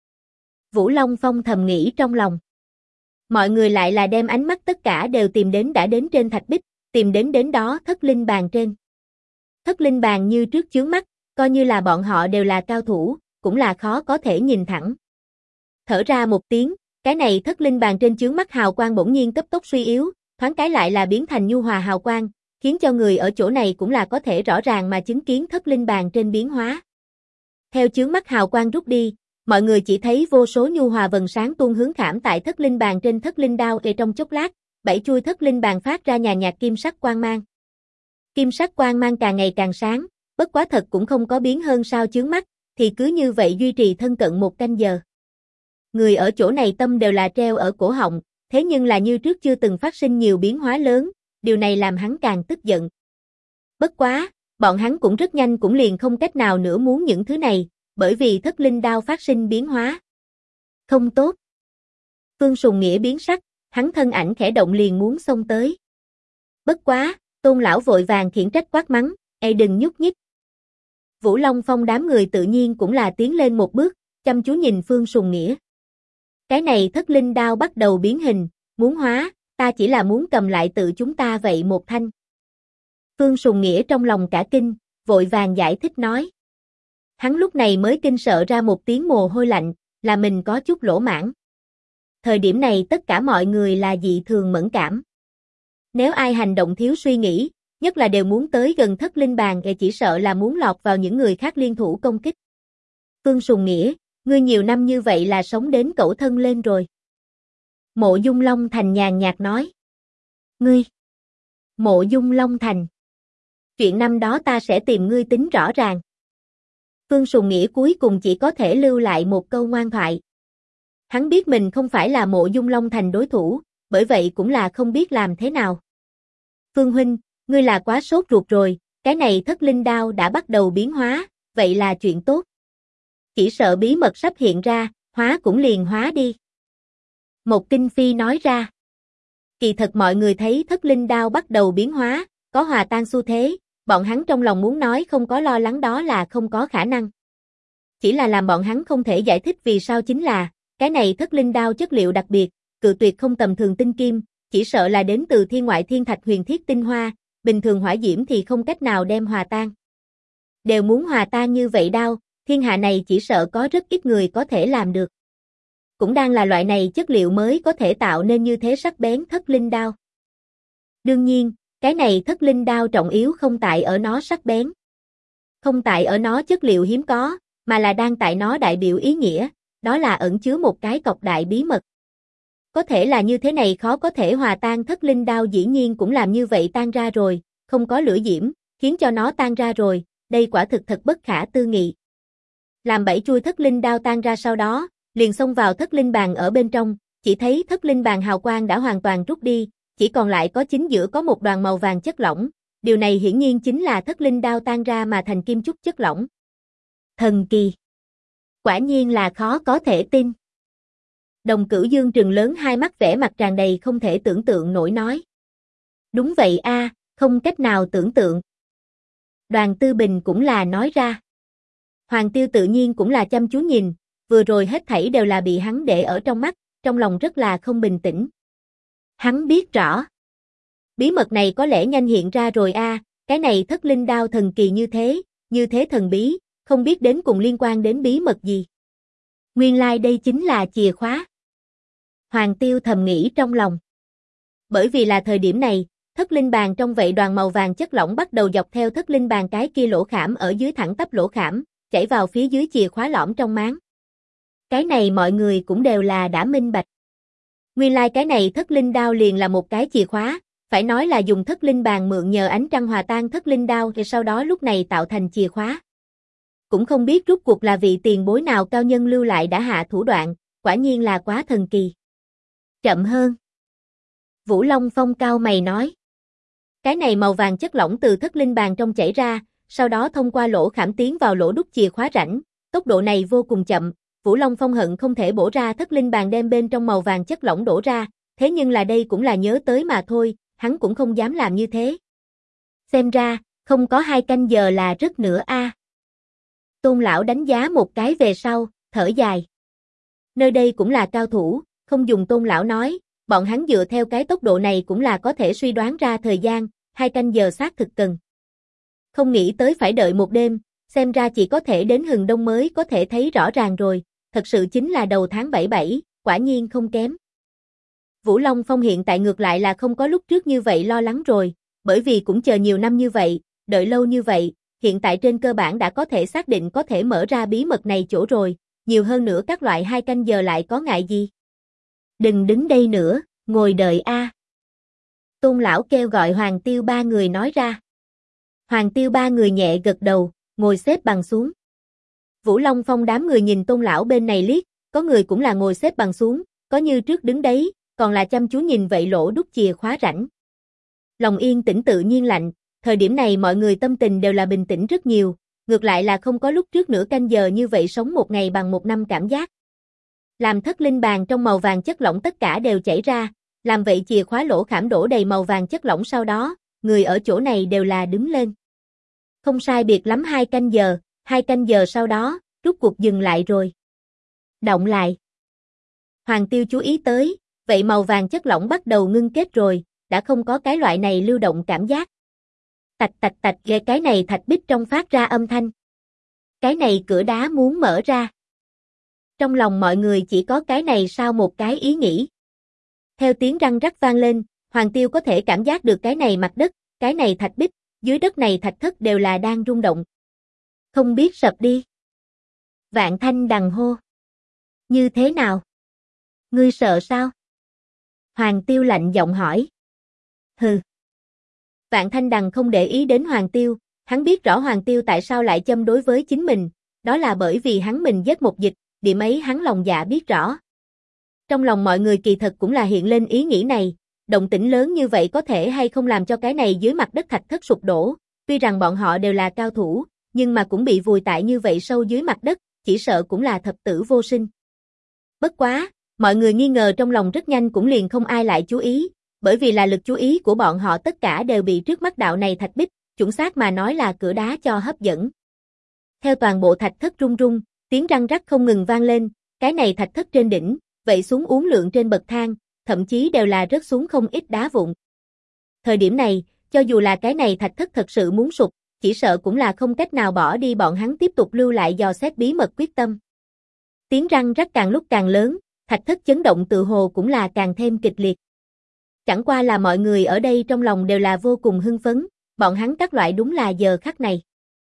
Vũ Long Phong thầm nghĩ trong lòng. Mọi người lại là đem ánh mắt tất cả đều tìm đến đã đến trên thạch bích, tìm đến đó Thất Linh Bàn trên. Thất Linh Bàn như trước chướng mắt, coi như là bọn họ đều là cao thủ, cũng là khó có thể nhìn thẳng. Thở ra một tiếng, cái này Thất Linh Bàn trên chướng mắt hào quang bỗng nhiên cấp tốc suy yếu, thoáng cái lại là biến thành nhu hòa hào quang, khiến cho người ở chỗ này cũng là có thể rõ ràng mà chứng kiến Thất Linh Bàn trên biến hóa. Theo chướng mắt hào quang rút đi, Mọi người chỉ thấy vô số nhu hòa vầng sáng tuôn hướng khảm tại thất linh bàn trên thất linh đao trong chốc lát, 7 chuôi thất linh bàn phát ra nhàn nhạt kim sắc quang mang. Kim sắc quang mang càng ngày càng sáng, bất quá thật cũng không có biến hơn sao chướng mắt, thì cứ như vậy duy trì thân cận 1 canh giờ. Người ở chỗ này tâm đều là treo ở cổ họng, thế nhưng là như trước chưa từng phát sinh nhiều biến hóa lớn, điều này làm hắn càng tức giận. Bất quá, bọn hắn cũng rất nhanh cũng liền không cách nào nữa muốn những thứ này, bởi vì thất linh đao phát sinh biến hóa. Không tốt. Phương Sùng Nghĩa biến sắc, hắn thân ảnh khẽ động liền muốn xông tới. Bất quá, Tôn lão vội vàng khiển trách quát mắng, "Ê đừng nhúc nhích." Vũ Long Phong đám người tự nhiên cũng là tiến lên một bước, chăm chú nhìn Phương Sùng Nghĩa. Cái này thất linh đao bắt đầu biến hình, muốn hóa, ta chỉ là muốn cầm lại tự chúng ta vậy một thanh. Phương Sùng Nghĩa trong lòng cả kinh, vội vàng giải thích nói. Hắn lúc này mới kinh sợ ra một tiếng mồ hôi lạnh, là mình có chút lỗ mãng. Thời điểm này tất cả mọi người là dị thường mẫn cảm. Nếu ai hành động thiếu suy nghĩ, nhất là đều muốn tới gần thất linh bàn chỉ sợ là muốn lọt vào những người khác liên thủ công kích. Phương Sùng Nghĩa, ngươi nhiều năm như vậy là sống đến cẩu thân lên rồi. Mộ Dung Long Thành nhàn nhạt nói. Ngươi? Mộ Dung Long Thành. Chuyện năm đó ta sẽ tìm ngươi tính rõ ràng. Phương Sùng Nghĩa cuối cùng chỉ có thể lưu lại một câu ngoan thoại. Hắn biết mình không phải là Mộ Dung Long Thành đối thủ, bởi vậy cũng là không biết làm thế nào. Phương huynh, ngươi là quá sốt ruột rồi, cái này thất linh đao đã bắt đầu biến hóa, vậy là chuyện tốt. Chỉ sợ bí mật sắp hiện ra, hóa cũng liền hóa đi. Một Kinh Phi nói ra. Kỳ thật mọi người thấy thất linh đao bắt đầu biến hóa, có hòa tan xu thế, bọn hắn trong lòng muốn nói không có lo lắng đó là không có khả năng. Chỉ là làm bọn hắn không thể giải thích vì sao chính là, cái này thất linh đao chất liệu đặc biệt, cự tuyệt không tầm thường tinh kim, chỉ sợ là đến từ thiên ngoại thiên thạch huyền thiết tinh hoa, bình thường hỏa diễm thì không cách nào đem hòa tan. Đều muốn hòa tan như vậy đao, thiên hạ này chỉ sợ có rất ít người có thể làm được. Cũng đang là loại này chất liệu mới có thể tạo nên như thế sắc bén thất linh đao. Đương nhiên, cái này thất linh đao trọng yếu không tại ở nó sắc bén. Không tại ở nó chất liệu hiếm có, mà là đang tại nó đại biểu ý nghĩa, đó là ẩn chứa một cái cọc đại bí mật. Có thể là như thế này khó có thể hòa tan thất linh đao dĩ nhiên cũng làm như vậy tan ra rồi, không có lửa diễm, khiến cho nó tan ra rồi, đây quả thực thật bất khả tư nghị. Làm 7 chuôi thất linh đao tan ra sau đó, liền xông vào thất linh bàn ở bên trong, chỉ thấy thất linh bàn hào quang đã hoàn toàn rút đi, chỉ còn lại có chính giữa có một đoàn màu vàng chất lỏng, điều này hiển nhiên chính là thất linh đao tan ra mà thành kim chúc chất lỏng. Thần kỳ! Quả nhiên là khó có thể tin. Đồng Cửu Dương trừng lớn hai mắt vẻ mặt tràn đầy không thể tưởng tượng nổi nói. Đúng vậy a, không cách nào tưởng tượng. Đoàn Tư Bình cũng là nói ra. Hoàng Tiêu tự nhiên cũng là chăm chú nhìn, vừa rồi hết thảy đều là bị hắn để ở trong mắt, trong lòng rất là không bình tĩnh. Hắn biết rõ. Bí mật này có lẽ nhanh hiện ra rồi a, cái này thất linh đao thần kỳ như thế thần bí, không biết đến cùng liên quan đến bí mật gì. Nguyên lai đây chính là chìa khóa. Hoàng Tiêu thầm nghĩ trong lòng. Bởi vì là thời điểm này, thất linh bàn trong vậy đoàn màu vàng chất lỏng bắt đầu dọc theo thất linh bàn cái kia lỗ khảm ở dưới thẳng tắp lỗ khảm, chảy vào phía dưới chìa khóa lõm trong máng. Cái này mọi người cũng đều là đã minh bạch. Nguyên lai cái này thất linh đao liền là một cái chìa khóa, phải nói là dùng thất linh bàn mượn nhờ ánh trăng hòa tan thất linh đao rồi sau đó lúc này tạo thành chìa khóa. Cũng không biết rốt cuộc là vị tiền bối nào cao nhân lưu lại đã hạ thủ đoạn, quả nhiên là quá thần kỳ. Chậm hơn. Vũ Long Phong cao mày nói. Cái này màu vàng chất lỏng từ thất linh bàn trong chảy ra, sau đó thông qua lỗ khảm tiến vào lỗ đúc chìa khóa rãnh, tốc độ này vô cùng chậm, Vũ Long Phong hận không thể bổ ra thất linh bàn đem bên trong màu vàng chất lỏng đổ ra, thế nhưng là đây cũng là nhớ tới mà thôi, hắn cũng không dám làm như thế. Xem ra, không có 2 canh giờ là rất nữa a. Tôn lão đánh giá một cái về sau, thở dài. Nơi đây cũng là cao thủ, không dùng Tôn lão nói, bọn hắn dựa theo cái tốc độ này cũng là có thể suy đoán ra thời gian, 2 canh giờ xác thực cần. Không nghĩ tới phải đợi một đêm, xem ra chỉ có thể đến hừng đông mới có thể thấy rõ ràng rồi, thật sự chính là đầu tháng 7, quả nhiên không kém. Vũ Long Phong hiện tại ngược lại là không có lúc trước như vậy lo lắng rồi, bởi vì cũng chờ nhiều năm như vậy, đợi lâu như vậy, hiện tại trên cơ bản đã có thể xác định có thể mở ra bí mật này chỗ rồi, nhiều hơn nữa các loại 2 canh giờ lại có ngại gì. Đừng đứng đây nữa, ngồi đợi a. Tôn lão kêu gọi Hoàng Tiêu ba người nói ra. Hoàng Tiêu ba người nhẹ gật đầu, ngồi xếp bằng xuống. Vũ Long Phong đám người nhìn Tôn lão bên này liếc, có người cũng là ngồi xếp bằng xuống, có như trước đứng đấy, còn là chăm chú nhìn vậy lỗ đúc chìa khóa rãnh. Lòng yên tĩnh tự nhiên lạnh, thời điểm này mọi người tâm tình đều là bình tĩnh rất nhiều, ngược lại là không có lúc trước nửa canh giờ như vậy sống một ngày bằng một năm cảm giác. Làm thất linh bàn trong màu vàng chất lỏng tất cả đều chảy ra, làm vậy chìa khóa lỗ khảm đổ đầy màu vàng chất lỏng sau đó, người ở chỗ này đều là đứng lên. Không sai biệt lắm 2 canh giờ sau đó, rút cuộc dừng lại rồi. Động lại. Hoàng Tiêu chú ý tới, vậy màu vàng chất lỏng bắt đầu ngưng kết rồi, đã không có cái loại này lưu động cảm giác. Tạch tạch tạch ghê cái này thạch bích trong phát ra âm thanh. Cái này cửa đá muốn mở ra. Trong lòng mọi người chỉ có cái này sao một cái ý nghĩ. Theo tiếng răng rắc vang lên, Hoàng Tiêu có thể cảm giác được cái này mặt đất, cái này thạch bích, dưới đất này thạch thất đều là đang rung động. Không biết sập đi. Vạn Thanh Đằng hô. Như thế nào? Ngươi sợ sao? Hoàng Tiêu lạnh giọng hỏi. Hừ. Vạn Thanh Đằng không để ý đến Hoàng Tiêu, hắn biết rõ Hoàng Tiêu tại sao lại châm đối với chính mình, đó là bởi vì hắn mình giết một dịch, điểm ấy hắn lòng dạ biết rõ. Trong lòng mọi người kỳ thật cũng là hiện lên ý nghĩ này, động tĩnh lớn như vậy có thể hay không làm cho cái này dưới mặt đất thạch thất sụp đổ, tuy rằng bọn họ đều là cao thủ, nhưng mà cũng bị vùi tại như vậy sâu dưới mặt đất, chỉ sợ cũng là thập tử vô sinh. Bất quá, mọi người nghi ngờ trong lòng rất nhanh cũng liền không ai lại chú ý, bởi vì là lực chú ý của bọn họ tất cả đều bị trước mắt đạo này thạch bích, chuẩn xác mà nói là cửa đá cho hấp dẫn. Theo toàn bộ thạch thất rung rung, tiếng răng rắc không ngừng vang lên, cái này thạch thất trên đỉnh, vậy xuống uốn lượn trên bậc thang, thậm chí đều là rớt xuống không ít đá vụn. Thời điểm này, cho dù là cái này thạch thất thật sự muốn sụp, chỉ sợ cũng là không cách nào bỏ đi bọn hắn tiếp tục lưu lại dò xét bí mật quyết tâm. Tiếng răng rắc càng lúc càng lớn, thạch thất chấn động tự hồ cũng là càng thêm kịch liệt. Chẳng qua là mọi người ở đây trong lòng đều là vô cùng hưng phấn, bọn hắn các loại đúng là giờ khắc này.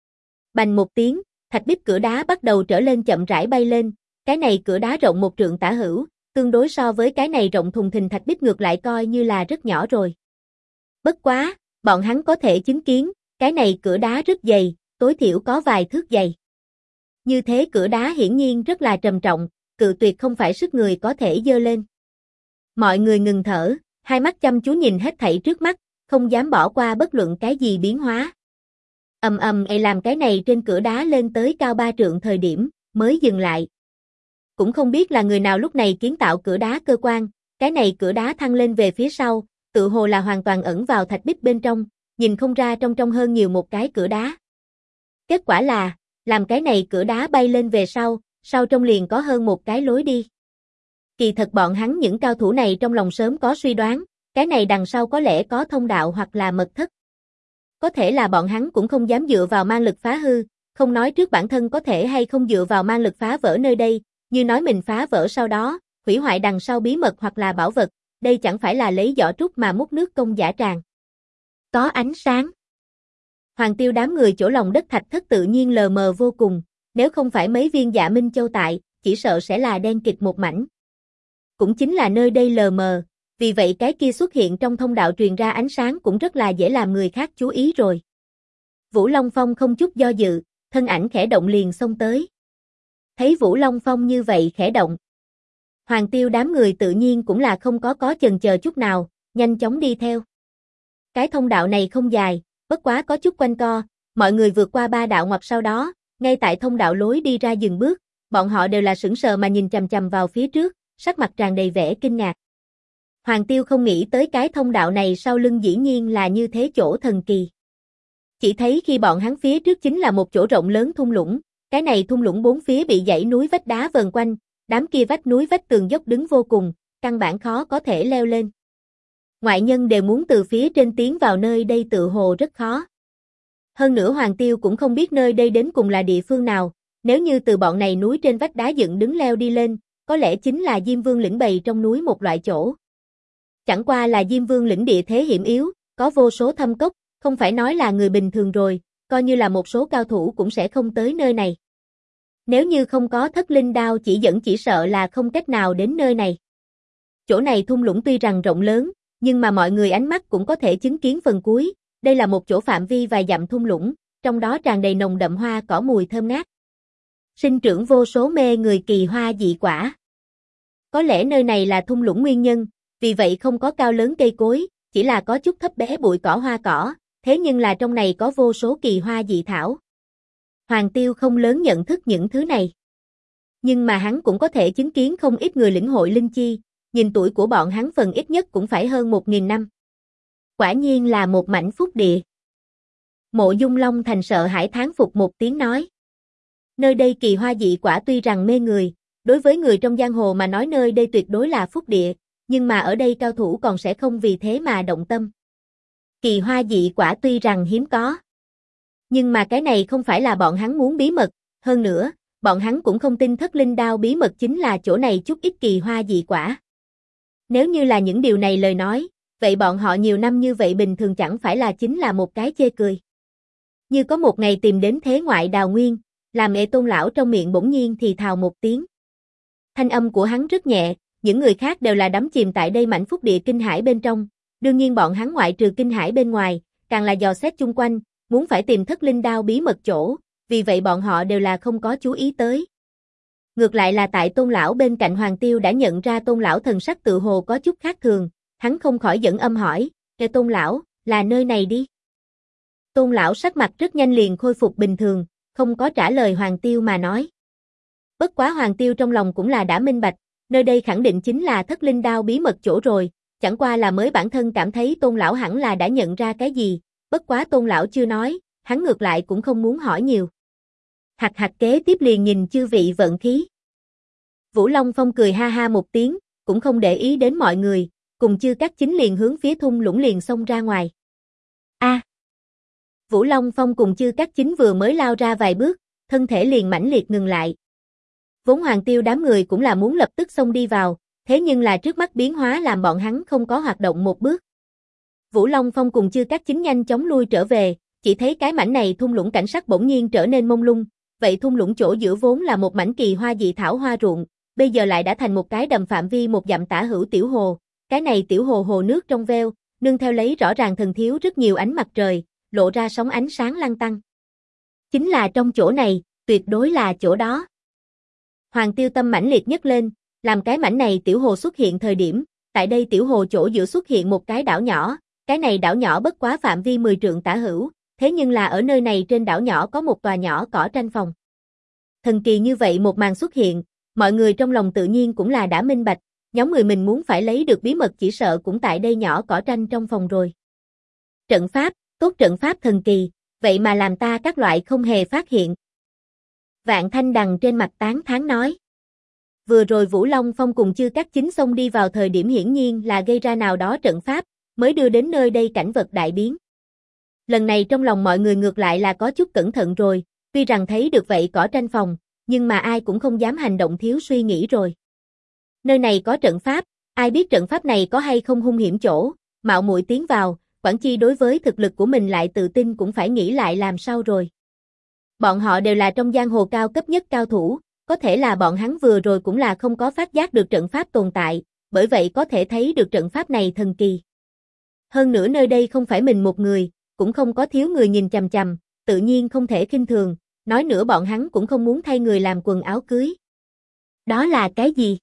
Bành một tiếng, thạch bích cửa đá bắt đầu trở lên chậm rãi bay lên, cái này cửa đá rộng 1 trượng tả hữu, tương đối so với cái này rộng thùng thình thạch bích ngược lại coi như là rất nhỏ rồi. Bất quá, bọn hắn có thể chứng kiến, cái này cửa đá rất dày, tối thiểu có vài thước dày. Như thế cửa đá hiển nhiên rất là trầm trọng, cự tuyệt không phải sức người có thể dơ lên. Mọi người ngừng thở, hai mắt chăm chú nhìn hết thảy trước mắt, không dám bỏ qua bất luận cái gì biến hóa. Ầm ầm làm cái này trên cửa đá lên tới cao 3 trượng thời điểm, mới dừng lại. Cũng không biết là người nào lúc này kiến tạo cửa đá cơ quan, cái này cửa đá thăng lên về phía sau, tự hồ là hoàn toàn ẩn vào thạch bích bên trong, nhìn không ra trong hơn nhiều một cái cửa đá. Kết quả là, làm cái này cửa đá bay lên về sau trong liền có hơn một cái lối đi. Kỳ thật bọn hắn những cao thủ này trong lòng sớm có suy đoán, cái này đằng sau có lẽ có thông đạo hoặc là mật thất. Có thể là bọn hắn cũng không dám dựa vào man lực phá hư, không nói trước bản thân có thể hay không dựa vào man lực phá vỡ nơi đây, như nói mình phá vỡ sau đó, hủy hoại đằng sau bí mật hoặc là bảo vật, đây chẳng phải là lấy giỏ trúc mà múc nước công giả tràng. Có ánh sáng. Hoàng Tiêu đám người chỗ lòng đất thạch thất tự nhiên lờ mờ vô cùng, nếu không phải mấy viên Dạ Minh Châu tại, chỉ sợ sẽ là đen kịt một mảnh. Cũng chính là nơi đây lờ mờ, vì vậy cái kia xuất hiện trong thông đạo truyền ra ánh sáng cũng rất là dễ làm người khác chú ý rồi. Vũ Long Phong không chút do dự, thân ảnh khẽ động liền xông tới. Thấy Vũ Long Phong như vậy khẽ động. Hoàng Tiêu đám người tự nhiên cũng là không có chần chờ chút nào, nhanh chóng đi theo. Cái thông đạo này không dài, bất quá có chút quanh co, mọi người vượt qua 3 đạo ngoặt sau đó, ngay tại thông đạo lối đi ra dừng bước, bọn họ đều là sững sờ mà nhìn chằm chằm vào phía trước, sắc mặt tràn đầy vẻ kinh ngạc. Hoàng Tiêu không nghĩ tới cái thông đạo này sau lưng dĩ nhiên là như thế chỗ thần kỳ. Chỉ thấy khi bọn hắn phía trước chính là một chỗ rộng lớn thung lũng, cái này thung lũng bốn phía bị dãy núi vách đá vờn quanh, đám kia vách núi vách tường dốc đứng vô cùng, căn bản khó có thể leo lên. Ngoại nhân đều muốn từ phía trên tiến vào nơi đây tự hồ rất khó. Hơn nữa Hoàng Tiêu cũng không biết nơi đây đến cùng là địa phương nào, nếu như từ bọn này núi trên vách đá dựng đứng leo đi lên, có lẽ chính là Diêm Vương lĩnh bày trong núi một loại chỗ. Chẳng qua là Diêm Vương lĩnh địa thế hiểm yếu, có vô số thâm cốc, không phải nói là người bình thường rồi, coi như là một số cao thủ cũng sẽ không tới nơi này. Nếu như không có thất linh đao chỉ dẫn chỉ sợ là không cách nào đến nơi này. Chỗ này thung lũng tuy rằng rộng lớn, nhưng mà mọi người ánh mắt cũng có thể chứng kiến phần cuối. Đây là một chỗ phạm vi vài dặm thung lũng, trong đó tràn đầy nồng đậm hoa cỏ mùi thơm ngát. Sinh trưởng vô số mê người kỳ hoa dị quả. Có lẽ nơi này là thung lũng nguyên nhân, vì vậy không có cao lớn cây cối, chỉ là có chút thấp bé bụi cỏ hoa cỏ, thế nhưng là trong này có vô số kỳ hoa dị thảo. Hoàng Tiêu không lớn nhận thức những thứ này. Nhưng mà hắn cũng có thể chứng kiến không ít người lĩnh hội linh chi, nhìn tuổi của bọn hắn phần ít nhất cũng phải hơn 1.000 năm. Quả nhiên là một mảnh phúc địa. Mộ Dung Long Thành sợ hãi thán phục một tiếng nói. Nơi đây kỳ hoa dị quả tuy rằng mê người, đối với người trong giang hồ mà nói nơi đây tuyệt đối là phúc địa, nhưng mà ở đây cao thủ còn sẽ không vì thế mà động tâm. Kỳ hoa dị quả tuy rằng hiếm có, nhưng mà cái này không phải là bọn hắn muốn bí mật, hơn nữa, bọn hắn cũng không tin thất linh đao bí mật chính là chỗ này chút ít kỳ hoa dị quả. Nếu như là những điều này lời nói, vậy bọn họ nhiều năm như vậy bình thường chẳng phải là chính là một cái chê cười. Như có một ngày tìm đến thế ngoại đào nguyên, làm Ệ Tôn lão trong miệng bỗng nhiên thì thào một tiếng. Thanh âm của hắn rất nhẹ, những người khác đều là đắm chìm tại đây mảnh phúc địa kinh hải bên trong, đương nhiên bọn hắn ngoại trừ kinh hải bên ngoài, càng là dò xét chung quanh, muốn phải tìm thất linh đao bí mật chỗ, vì vậy bọn họ đều là không có chú ý tới. Ngược lại là tại Tôn lão bên cạnh Hoàng Tiêu đã nhận ra Tôn lão thần sắc tự hồ có chút khác thường, hắn không khỏi dẫn âm hỏi, "Ê Tôn lão, là nơi này đi?" Tôn lão sắc mặt rất nhanh liền khôi phục bình thường, không có trả lời Hoàng Tiêu mà nói. Bất quá Hoàng Tiêu trong lòng cũng là đã minh bạch, nơi đây khẳng định chính là thất linh đao bí mật chỗ rồi, chẳng qua là mới bản thân cảm thấy Tôn lão hẳn là đã nhận ra cái gì, bất quá Tôn lão chưa nói, hắn ngược lại cũng không muốn hỏi nhiều. Hạc hạc kế tiếp liền nhìn chư vị vận khí. Vũ Long Phong cười ha ha một tiếng, cũng không để ý đến mọi người, cùng Chư Cát Chính liền hướng phía thung lũng liền xông ra ngoài. A! Vũ Long Phong cùng Chư Cát Chính vừa mới lao ra vài bước, thân thể liền mãnh liệt ngừng lại. Vốn Hoàng Tiêu đám người cũng là muốn lập tức xông đi vào, thế nhưng là trước mắt biến hóa làm bọn hắn không có hoạt động một bước. Vũ Long Phong cùng Chư Cát Chính nhanh chóng lui trở về, chỉ thấy cái mảnh này thung lũng cảnh sắc bỗng nhiên trở nên mông lung, vậy thung lũng chỗ giữa vốn là một mảnh kỳ hoa dị thảo hoa ruộng, bây giờ lại đã thành một cái đầm phạm vi một dặm tả hữu tiểu hồ, cái này tiểu hồ hồ nước trong veo, nương theo lấy rõ ràng thần thiếu rất nhiều ánh mặt trời, lộ ra sóng ánh sáng lăn tăn. Chính là trong chỗ này, tuyệt đối là chỗ đó. Hoàng Tiêu tâm mãnh liệt nhất lên, làm cái mảnh này tiểu hồ xuất hiện thời điểm, tại đây tiểu hồ chỗ giữa xuất hiện một cái đảo nhỏ, cái này đảo nhỏ bất quá phạm vi 10 trượng tả hữu, thế nhưng là ở nơi này trên đảo nhỏ có một tòa nhỏ cỏ tranh phòng. Thần kỳ như vậy một màn xuất hiện, mọi người trong lòng tự nhiên cũng là đã minh bạch, nhóm người mình muốn phải lấy được bí mật chỉ sợ cũng tại đây nhỏ cỏ tranh trong phòng rồi. Trận pháp, tốt trận pháp thần kỳ, vậy mà làm ta các loại không hề phát hiện. Vạn Thanh Đằng trên mặt tán thán nói. Vừa rồi Vũ Long Phong cùng Chư Cát Chính xông đi vào thời điểm hiển nhiên là gây ra nào đó trận pháp, mới đưa đến nơi đây cảnh vật đại biến. Lần này trong lòng mọi người ngược lại là có chút cẩn thận rồi, tuy rằng thấy được vậy cỏ tranh phòng, nhưng mà ai cũng không dám hành động thiếu suy nghĩ rồi. Nơi này có trận pháp, ai biết trận pháp này có hay không hung hiểm chỗ, mạo muội tiến vào, quản chi đối với thực lực của mình lại tự tin cũng phải nghĩ lại làm sao rồi. Bọn họ đều là trong giang hồ cao cấp nhất cao thủ, có thể là bọn hắn vừa rồi cũng là không có phát giác được trận pháp tồn tại, bởi vậy có thể thấy được trận pháp này thần kỳ. Hơn nữa nơi đây không phải mình một người, cũng không có thiếu người nhìn chằm chằm, tự nhiên không thể khinh thường, nói nữa bọn hắn cũng không muốn thay người làm quần áo cưới. Đó là cái gì?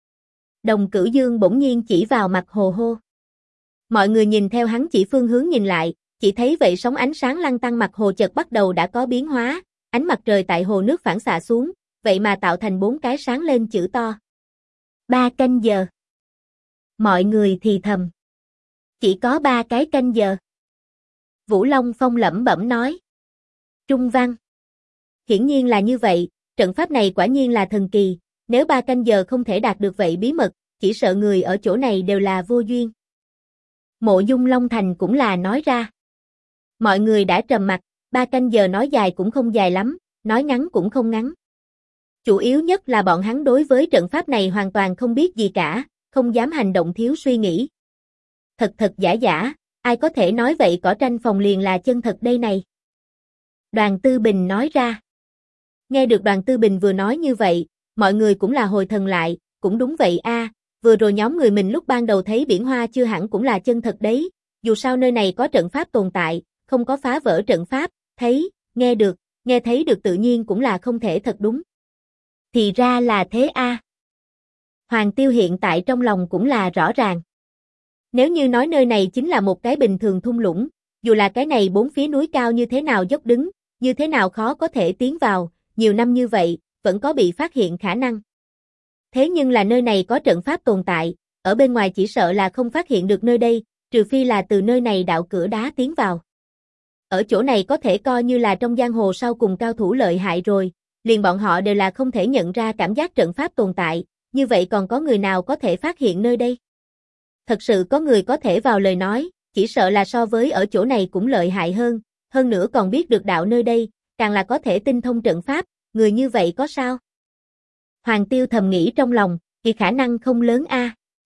Đồng Cửu Dương bỗng nhiên chỉ vào mặt hồ hô. Mọi người nhìn theo hắn chỉ phương hướng nhìn lại, chỉ thấy vậy sóng ánh sáng lăn tăn mặt hồ chợt bắt đầu đã có biến hóa, ánh mặt trời tại hồ nước phản xạ xuống, vậy mà tạo thành 4 cái sáng lên chữ to. 3 canh giờ. Mọi người thì thầm. Chỉ có 3 cái canh giờ. Vũ Long Phong lẩm bẩm nói. Trung văn. Hiển nhiên là như vậy, trận pháp này quả nhiên là thần kỳ, nếu 3 canh giờ không thể đạt được vậy bí mật, chỉ sợ người ở chỗ này đều là vô duyên. Mộ Dung Long Thành cũng là nói ra. Mọi người đã trầm mặc, 3 canh giờ nói dài cũng không dài lắm, nói ngắn cũng không ngắn. Chủ yếu nhất là bọn hắn đối với trận pháp này hoàn toàn không biết gì cả, không dám hành động thiếu suy nghĩ. Thật thật giả giả, ai có thể nói vậy cỏ tranh phòng liền là chân thật đây này. Đoàn Tư Bình nói ra. Nghe được Đoàn Tư Bình vừa nói như vậy, mọi người cũng là hồi thần lại, cũng đúng vậy a, vừa rồi nhóm người mình lúc ban đầu thấy biển hoa chưa hẳn cũng là chân thật đấy, dù sao nơi này có trận pháp tồn tại, không có phá vỡ trận pháp, thấy, nghe thấy được tự nhiên cũng là không thể thật đúng. Thì ra là thế a. Hoàng Tiêu hiện tại trong lòng cũng là rõ ràng. Nếu như nói nơi này chính là một cái bình thường thung lũng, dù là cái này bốn phía núi cao như thế nào dốc đứng, như thế nào khó có thể tiến vào, nhiều năm như vậy, vẫn có bị phát hiện khả năng. Thế nhưng là nơi này có trận pháp tồn tại, ở bên ngoài chỉ sợ là không phát hiện được nơi đây, trừ phi là từ nơi này đạo cửa đá tiến vào. Ở chỗ này có thể coi như là trong giang hồ sau cùng cao thủ lợi hại rồi, liền bọn họ đều là không thể nhận ra cảm giác trận pháp tồn tại, như vậy còn có người nào có thể phát hiện nơi đây? Thật sự có người có thể vào lời nói, chỉ sợ là so với ở chỗ này cũng lợi hại hơn nữa còn biết được đạo nơi đây, càng là có thể tinh thông trận pháp, người như vậy có sao? Hoàng Tiêu thầm nghĩ trong lòng, thì khả năng không lớn a.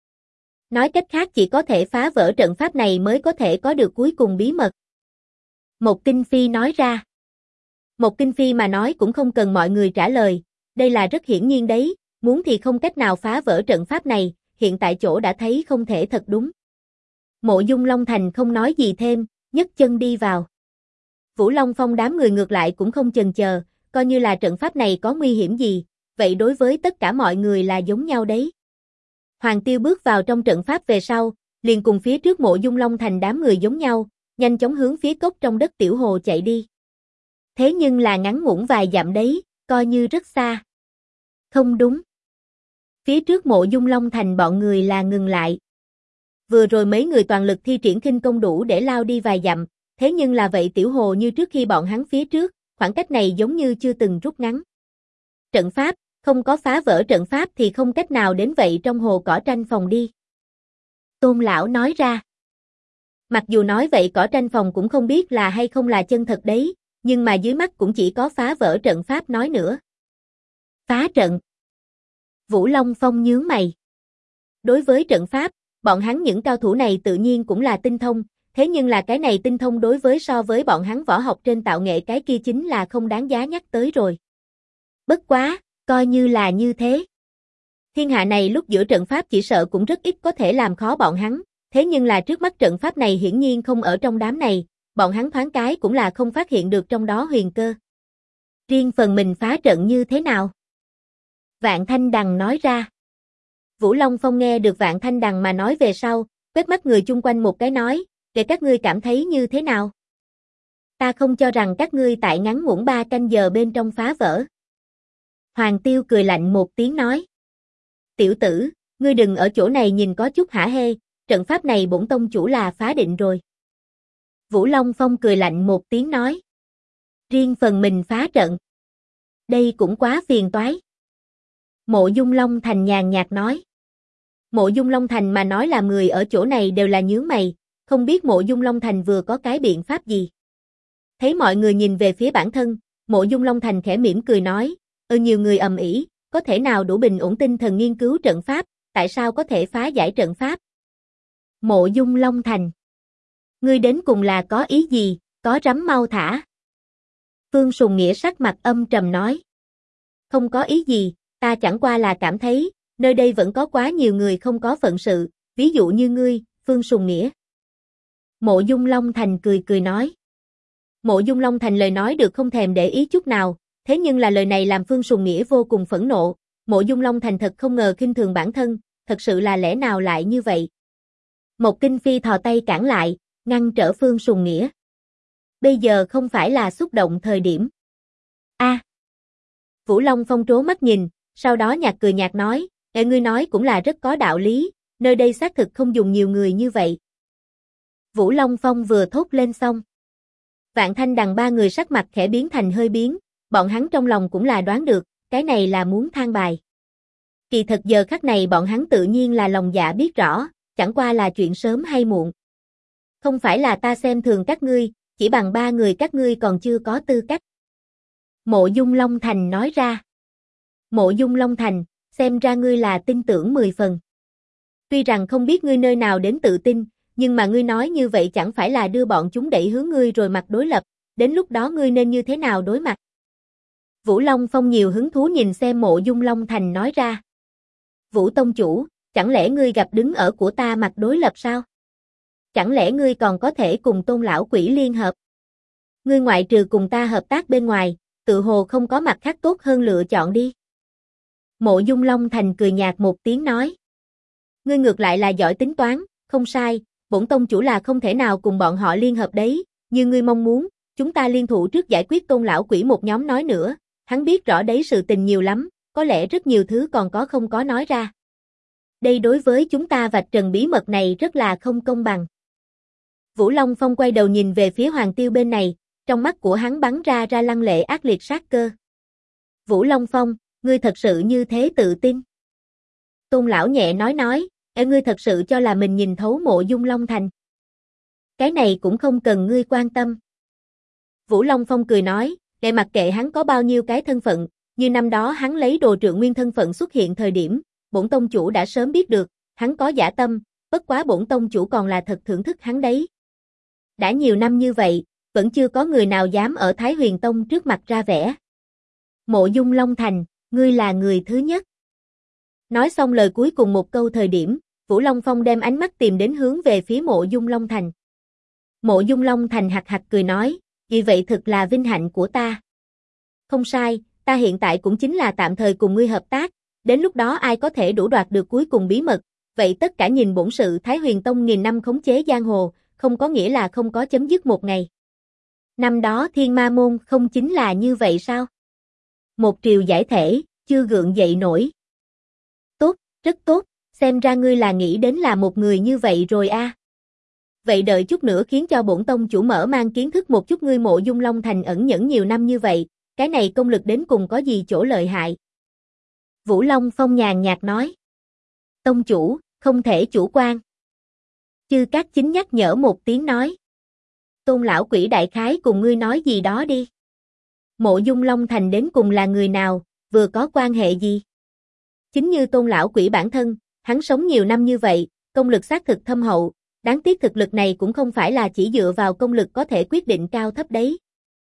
Nói cách khác chỉ có thể phá vỡ trận pháp này mới có thể có được cuối cùng bí mật. Một Kinh Phi nói ra. Một Kinh Phi mà nói cũng không cần mọi người trả lời, đây là rất hiển nhiên đấy, muốn thì không cách nào phá vỡ trận pháp này, hiện tại chỗ đã thấy không thể thật đúng. Mộ Dung Long Thành không nói gì thêm, nhấc chân đi vào. Vũ Long Phong đám người ngược lại cũng không chần chờ, coi như là trận pháp này có nguy hiểm gì, vậy đối với tất cả mọi người là giống nhau đấy. Hoàng Tiêu bước vào trong trận pháp về sau, liền cùng phía trước Mộ Dung Long Thành đám người giống nhau, nhanh chóng hướng phía cốc trong đất tiểu hồ chạy đi. Thế nhưng là ngắn ngủn vài dặm đấy, coi như rất xa. Không đúng. Phía trước Mộ Dung Long Thành bọn người là ngừng lại. Vừa rồi mấy người toàn lực thi triển khinh công đủ để lao đi vài dặm, thế nhưng là vậy tiểu hồ như trước khi bọn hắn phía trước, khoảng cách này giống như chưa từng rút ngắn. Trận pháp, không có phá vỡ trận pháp thì không cách nào đến vậy trong hồ cỏ tranh phòng đi. Tôn lão nói ra. Mặc dù nói vậy cỏ tranh phòng cũng không biết là hay không là chân thật đấy, nhưng mà dưới mắt cũng chỉ có phá vỡ trận pháp nói nữa. Phá trận. Vũ Long Phong nhướng mày. Đối với trận pháp, bọn hắn những cao thủ này tự nhiên cũng là tinh thông, thế nhưng là cái này tinh thông đối với so với bọn hắn võ học trên tạo nghệ cái kia chính là không đáng giá nhắc tới rồi. Bất quá, coi như là như thế. Thiên hạ này lúc giữa trận pháp chỉ sợ cũng rất ít có thể làm khó bọn hắn, thế nhưng là trước mắt trận pháp này hiển nhiên không ở trong đám này, bọn hắn thoáng cái cũng là không phát hiện được trong đó huyền cơ. Riêng phần mình phá trận như thế nào? Vạn Thanh Đằng nói ra. Vũ Long Phong nghe được Vạn Thanh Đằng mà nói về sau, quét mắt người chung quanh một cái nói, để các ngươi cảm thấy như thế nào? Ta không cho rằng các ngươi tại ngắn ngủn 3 canh giờ bên trong phá vỡ. Hoàng Tiêu cười lạnh một tiếng nói. Tiểu tử, ngươi đừng ở chỗ này nhìn có chút hả hê, trận pháp này bổn tông chủ là phá định rồi. Vũ Long Phong cười lạnh một tiếng nói. Riêng phần mình phá trận. Đây cũng quá phiền toái. Mộ Dung Long Thành nhàn nhạt nói. Mộ Dung Long Thành mà nói là người ở chỗ này đều là nhướng mày, không biết Mộ Dung Long Thành vừa có cái biện pháp gì. Thấy mọi người nhìn về phía bản thân, Mộ Dung Long Thành khẽ mỉm cười nói, nhiều người ầm ĩ, có thể nào đủ bình ổn tinh thần nghiên cứu trận pháp, tại sao có thể phá giải trận pháp? Mộ Dung Long Thành. Ngươi đến cùng là có ý gì, có rắm mau thả. Phương Sùng Nghĩa sắc mặt âm trầm nói. Không có ý gì, ta chẳng qua là cảm thấy, nơi đây vẫn có quá nhiều người không có phận sự, ví dụ như ngươi, Phương Sùng Nghĩa. Mộ Dung Long Thành cười cười nói. Mộ Dung Long Thành lời nói được không thèm để ý chút nào, thế nhưng là lời này làm Phương Sùng Nghĩa vô cùng phẫn nộ, Mộ Dung Long Thành thật không ngờ khinh thường bản thân, thật sự là lẽ nào lại như vậy. Một Kinh Phi thò tay cản lại, ngăn trở Phương Sùng Nghĩa. Bây giờ không phải là xúc động thời điểm. A. Vũ Long Phong trố mắt nhìn, sau đó nhạt cười nhạt nói, ngươi nói cũng là rất có đạo lý, nơi đây xác thực không dùng nhiều người như vậy. Vũ Long Phong vừa thốt lên xong. Vạn Thanh Đằng ba người sắc mặt khẽ biến thành hơi biến, bọn hắn trong lòng cũng là đoán được, cái này là muốn than bài. Kỳ thật giờ khắc này bọn hắn tự nhiên là lòng dạ biết rõ, chẳng qua là chuyện sớm hay muộn. Không phải là ta xem thường các ngươi, chỉ bằng 3 người các ngươi còn chưa có tư cách. Mộ Dung Long Thành nói ra. Mộ Dung Long Thành, xem ra ngươi là tin tưởng 10 phần. Tuy rằng không biết ngươi nơi nào đến tự tin, nhưng mà ngươi nói như vậy chẳng phải là đưa bọn chúng đẩy hướng ngươi rồi mặt đối lập, đến lúc đó ngươi nên như thế nào đối mặt? Vũ Long Phong nhiều hứng thú nhìn xem Mộ Dung Long Thành nói ra. Vũ tông chủ, chẳng lẽ ngươi gặp đứng ở của ta mặt đối lập sao? Chẳng lẽ ngươi còn có thể cùng Tôn lão quỷ liên hợp? Ngươi ngoại trừ cùng ta hợp tác bên ngoài, tự hồ không có mặt khác tốt hơn lựa chọn đi. Mộ Dung Long Thành cười nhạt một tiếng nói. Ngươi ngược lại là giỏi tính toán, không sai, bổn tông chủ là không thể nào cùng bọn họ liên hợp đấy, như ngươi mong muốn, chúng ta liên thủ trước giải quyết Tôn lão quỷ. Một nhóm nói nữa, hắn biết rõ đấy sự tình nhiều lắm, có lẽ rất nhiều thứ còn có không có nói ra. Đây đối với chúng ta vạch trần bí mật này rất là không công bằng. Vũ Long Phong quay đầu nhìn về phía Hoàng Tiêu bên này, trong mắt của hắn bắn ra lăng lệ ác liệt sát cơ. Vũ Long Phong, ngươi thật sự như thế tự tin? Tôn lão nhẹ nói, ngươi thật sự cho là mình nhìn thấu Mộ Dung Long Thành? Cái này cũng không cần ngươi quan tâm. Vũ Long Phong cười nói, để mặc kệ hắn có bao nhiêu cái thân phận, như năm đó hắn lấy Đồ Trượng Nguyên thân phận xuất hiện thời điểm, bổn tông chủ đã sớm biết được, hắn có dã tâm, bất quá bổn tông chủ còn là thật thưởng thức hắn đấy. Đã nhiều năm như vậy, vẫn chưa có người nào dám ở Thái Huyền Tông trước mặt ra vẻ. Mộ Dung Long Thành, ngươi là người thứ nhất. Nói xong lời cuối cùng một câu thời điểm, Vũ Long Phong đem ánh mắt tìm đến hướng về phía Mộ Dung Long Thành. Mộ Dung Long Thành hạc hạc cười nói, vì vậy thực là vinh hạnh của ta. Không sai, ta hiện tại cũng chính là tạm thời cùng ngươi hợp tác, đến lúc đó ai có thể đủ đoạt được cuối cùng bí mật, vậy tất cả nhìn bổn sự Thái Huyền Tông nghìn năm khống chế giang hồ, không có nghĩa là không có chấm dứt một ngày. Năm đó Thiên Ma Môn không chính là như vậy sao? Một triều giải thể, chưa gượng dậy nổi. Tốt, rất tốt, xem ra ngươi là nghĩ đến là một người như vậy rồi a. Vậy đợi chút nữa khiến cho bổn tông chủ mở mang kiến thức một chút ngươi Mộ Dung Long Thành ẩn nhẫn nhiều năm như vậy, cái này công lực đến cùng có gì chỗ lợi hại. Vũ Long Phong nhàn nhạt nói. Tông chủ, không thể chủ quan. Chư Cát Chính nhắc nhở một tiếng nói. Tôn lão quỷ đại khái cùng ngươi nói gì đó đi. Mộ Dung Long Thành đến cùng là người nào, vừa có quan hệ gì? Chính như Tôn lão quỷ bản thân, hắn sống nhiều năm như vậy, công lực xác thực thâm hậu, đáng tiếc thực lực này cũng không phải là chỉ dựa vào công lực có thể quyết định cao thấp đấy.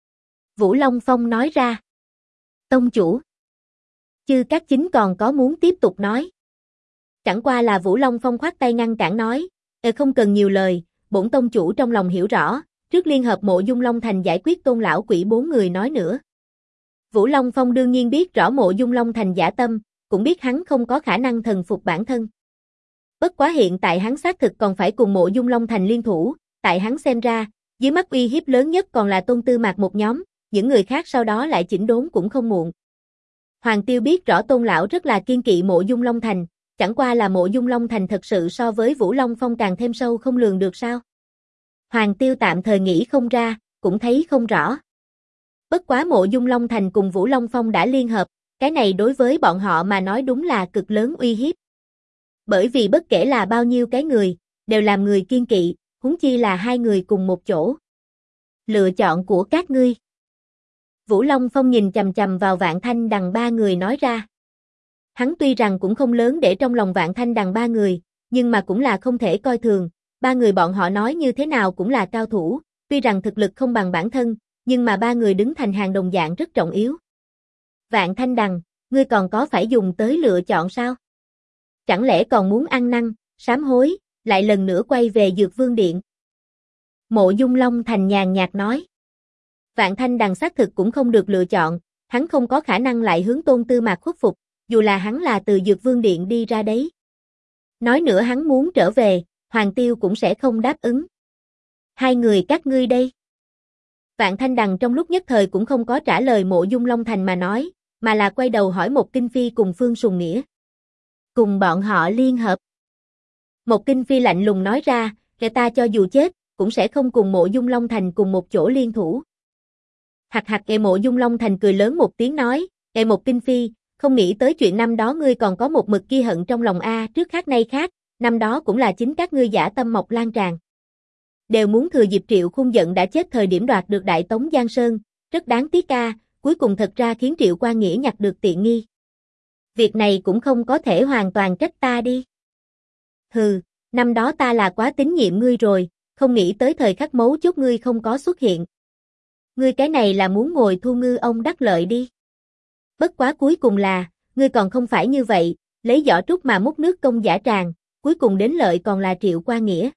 Vũ Long Phong nói ra. Tông chủ. Chư Cát Chính còn có muốn tiếp tục nói. Chẳng qua là Vũ Long Phong khoát tay ngăn cản nói, không cần nhiều lời, bổn tông chủ trong lòng hiểu rõ, trước liên hợp Mộ Dung Long Thành giải quyết Tôn lão quỷ 4 người nói nữa. Vũ Long Phong đương nhiên biết rõ Mộ Dung Long Thành dã tâm, cũng biết hắn không có khả năng thần phục bản thân. Bất quá hiện tại hắn xác thực còn phải cùng Mộ Dung Long Thành liên thủ, tại hắn xem ra, dưới mắt uy hiếp lớn nhất còn là Tôn Tư Mạc một nhóm, những người khác sau đó lại chỉnh đốn cũng không muộn. Hoàng Tiêu biết rõ Tôn lão rất là kiên kỵ Mộ Dung Long Thành, chẳng qua là Mộ Dung Long Thành thật sự so với Vũ Long Phong càng thêm sâu không lường được sao? Hoàng Tiêu tạm thời nghĩ không ra, cũng thấy không rõ. Bất quá Mộ Dung Long Thành cùng Vũ Long Phong đã liên hợp, cái này đối với bọn họ mà nói đúng là cực lớn uy hiếp. Bởi vì bất kể là bao nhiêu cái người, đều làm người kiên kỵ, huống chi là hai người cùng một chỗ. Lựa chọn của các ngươi. Vũ Long Phong nhìn chằm chằm vào Vạn Thanh Đằng 3 người nói ra. Hắn tuy rằng cũng không lớn để trong lòng Vạn Thanh Đằng 3 người, nhưng mà cũng là không thể coi thường, 3 người bọn họ nói như thế nào cũng là cao thủ, tuy rằng thực lực không bằng bản thân, nhưng mà 3 người đứng thành hàng đồng dạng rất trọng yếu. Vạn Thanh Đằng, ngươi còn có phải dùng tới lựa chọn sao? Chẳng lẽ còn muốn ăn năn, sám hối, lại lần nữa quay về Dược Vương Điện? Mộ Dung Long Thành nhàn nhạt nói. Vạn Thanh Đằng xác thực cũng không được lựa chọn, hắn không có khả năng lại hướng Tôn Tư Mạc khuất phục, dù là hắn là từ Dược Vương Điện đi ra đấy. Nói nữa hắn muốn trở về, Hoàng Tiêu cũng sẽ không đáp ứng. Hai người các ngươi đây. Vạn Thanh Đằng trong lúc nhất thời cũng không có trả lời Mộ Dung Long Thành mà nói, mà là quay đầu hỏi Một Kinh Phi cùng Phương Sùng Nghĩa. Cùng bọn họ liên hợp. Một Kinh Phi lạnh lùng nói ra, kẻ ta cho dù chết, cũng sẽ không cùng Mộ Dung Long Thành cùng một chỗ liên thủ. Hạc hạc Mộ Dung Long Thành cười lớn một tiếng nói, Một Kinh Phi, không nghĩ tới chuyện năm đó ngươi còn có một mực ghi hận trong lòng a, trước khác nay khác, năm đó cũng là chính các ngươi dã tâm mọc lan tràn. Đều muốn thừa dịp Triệu Khung giận đã chết thời điểm đoạt được Đại Tống Giang Sơn, rất đáng tiếc a, cuối cùng thật ra khiến Triệu Quan Nghĩa nhặt được tiện nghi. Việc này cũng không có thể hoàn toàn trách ta đi. Hừ, năm đó ta là quá tín nhiệm ngươi rồi, không nghĩ tới thời khắc mấu chốt ngươi không có xuất hiện. Ngươi cái này là muốn ngồi thu ngư ông đắc lợi đi. Bất quá cuối cùng là, ngươi còn không phải như vậy, lấy vỏ trúc mà múc nước công giả tràng, cuối cùng đến lợi còn là Triệu Qua Nghĩa.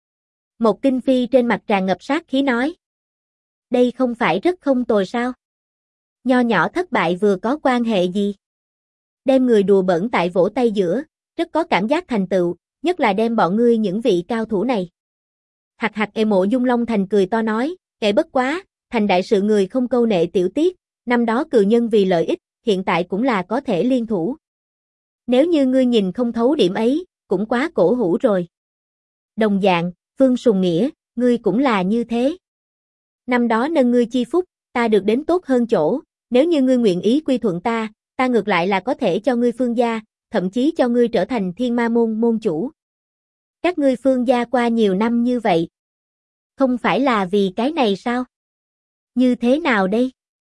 Một Kinh Phi trên mặt tràn ngập sát khí nói. Đây không phải rất không tồi sao? Nho nhỏ thất bại vừa có quan hệ gì? Đem người đùa bỡn tại vỗ tay giữa, rất có cảm giác thành tựu, nhất là đem bọn ngươi những vị cao thủ này. Hạc hạc Mộ Dung Long Thành cười to nói, bất quá, thành đại sự người không câu nệ tiểu tiết, năm đó cừu nhân vì lợi ích, hiện tại cũng là có thể liên thủ. Nếu như ngươi nhìn không thấu điểm ấy, cũng quá cổ hủ rồi. Đồng dạng, Phương Sùng Nghĩa, ngươi cũng là như thế. Năm đó nâng ngươi chi phúc, ta được đến tốt hơn chỗ, nếu như ngươi nguyện ý quy thuận ta, ta ngược lại là có thể cho ngươi Phương gia, thậm chí cho ngươi trở thành Thiên Ma môn môn chủ. Các ngươi Phương gia qua nhiều năm như vậy, không phải là vì cái này sao? Như thế nào đây?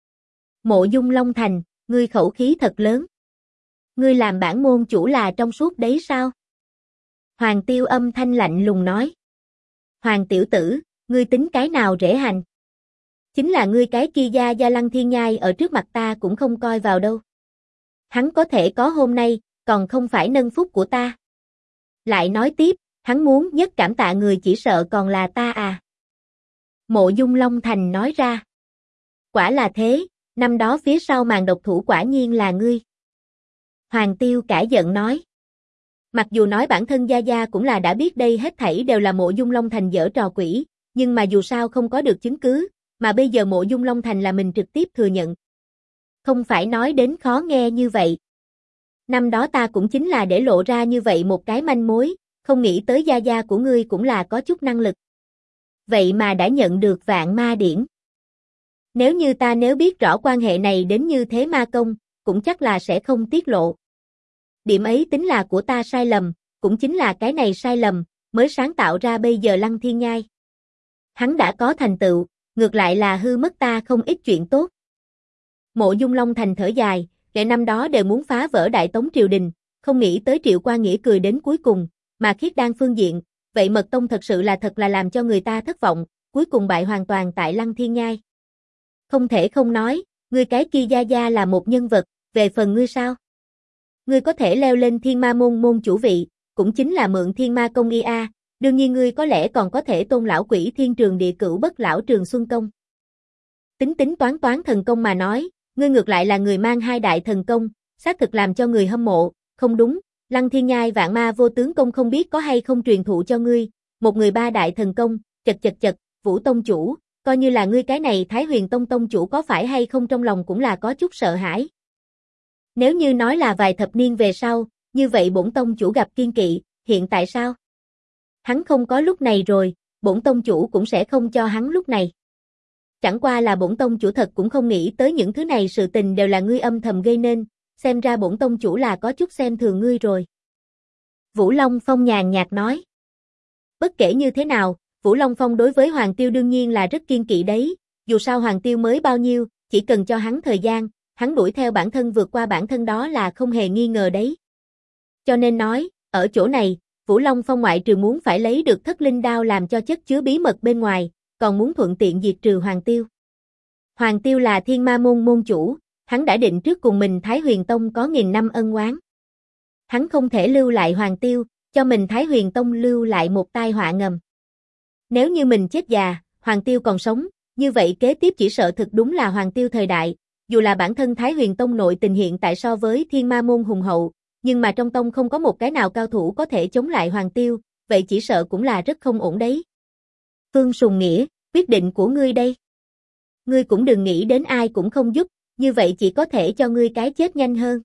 Mộ Dung Long Thành, ngươi khẩu khí thật lớn. Ngươi làm bản môn chủ là trong suốt đấy sao? Hoàng Tiêu âm thanh lạnh lùng nói. Hoàng tiểu tử, ngươi tính cái nào rễ hành? Chính là ngươi cái kia Gia Lăng Thiên Nhai ở trước mặt ta cũng không coi vào đâu. Hắn có thể có hôm nay, còn không phải nâng phúc của ta. Lại nói tiếp, hắn muốn nhất cảm tạ người chỉ sợ còn là ta à. Mộ Dung Long Thành nói ra. Quả là thế, năm đó phía sau màn độc thủ quả nhiên là ngươi. Hoàng Tiêu cãi giận nói. Mặc dù nói bản thân Gia Gia cũng là đã biết đây hết thảy đều là Mộ Dung Long Thành giở trò quỷ, nhưng mà dù sao không có được chứng cứ, mà bây giờ Mộ Dung Long Thành là mình trực tiếp thừa nhận. Không phải nói đến khó nghe như vậy. Năm đó ta cũng chính là để lộ ra như vậy một cái manh mối, không nghĩ tới Gia Gia của ngươi cũng là có chút năng lực. Vậy mà đã nhận được Vạn Ma Điển. Nếu như ta biết rõ quan hệ này đến như thế ma công, cũng chắc là sẽ không tiết lộ. Điểm ấy tính là của ta sai lầm, cũng chính là cái này sai lầm, mới sáng tạo ra bây giờ Lăng Thiên Nhai. Hắn đã có thành tựu, ngược lại là hư mất ta không ít chuyện tốt. Mộ Dung Long Thành thở dài, kẻ năm đó đều muốn phá vỡ Đại Tống triều đình, không nghĩ tới Triệu Qua Nghĩa cười đến cuối cùng, mà Khiết Đan phương diện, vậy Mật Tông thật sự là thật là làm cho người ta thất vọng, cuối cùng bại hoàn toàn tại Lăng Thiên Nhai. Không thể không nói, ngươi cái kia Gia Gia là một nhân vật, về phần ngươi sao? Ngươi có thể leo lên Thiên Ma môn môn chủ vị, cũng chính là mượn Thiên Ma công IA, đương nhiên ngươi có lẽ còn có thể tôn lão quỷ Thiên Trường Địa Cửu Bất Lão Trường Xuân công. Tính toán thần công mà nói, ngươi ngược lại là người mang hai đại thần công, xác thực làm cho người hâm mộ, không đúng, Lăng Thiên Nhai Vạn Ma Vô Tướng công không biết có hay không truyền thụ cho ngươi, một người ba đại thần công, chật, Vũ tông chủ, coi như là ngươi cái này Thái Huyền tông tông chủ có phải hay không trong lòng cũng là có chút sợ hãi. Nếu như nói là vài thập niên về sau, như vậy bổn tông chủ gặp kiên kỵ, hiện tại sao? Hắn không có lúc này rồi, bổn tông chủ cũng sẽ không cho hắn lúc này. Chẳng qua là bổn tông chủ thật cũng không nghĩ tới những thứ này sự tình đều là ngươi âm thầm gây nên, xem ra bổn tông chủ là có chút xem thường ngươi rồi. Vũ Long Phong nhàn nhạt nói. Bất kể như thế nào, Vũ Long Phong đối với Hoàng Tiêu đương nhiên là rất kiên kỵ đấy, dù sao Hoàng Tiêu mới bao nhiêu, chỉ cần cho hắn thời gian, hắn đuổi theo bản thân vượt qua bản thân đó là không hề nghi ngờ đấy. Cho nên nói, ở chỗ này, Vũ Long Phong ngoại trừ muốn phải lấy được Thất Linh Đao làm cho chất chứa bí mật bên ngoài, còn muốn thuận tiện diệt trừ Hoàng Tiêu. Hoàng Tiêu là Thiên Ma môn môn chủ, hắn đã định trước cùng mình Thái Huyền Tông có nghìn năm ân oán. Hắn không thể lưu lại Hoàng Tiêu, cho mình Thái Huyền Tông lưu lại một tai họa ngầm. Nếu như mình chết già, Hoàng Tiêu còn sống, như vậy kế tiếp chỉ sợ thực đúng là Hoàng Tiêu thời đại, dù là bản thân Thái Huyền Tông nội tình hiện tại so với Thiên Ma môn hùng hậu, nhưng mà trong tông không có một cái nào cao thủ có thể chống lại Hoàng Tiêu, vậy chỉ sợ cũng là rất không ổn đấy. Phương Sùng Nghĩa, quyết định của ngươi đây. Ngươi cũng đừng nghĩ đến ai cũng không giúp, như vậy chỉ có thể cho ngươi cái chết nhanh hơn.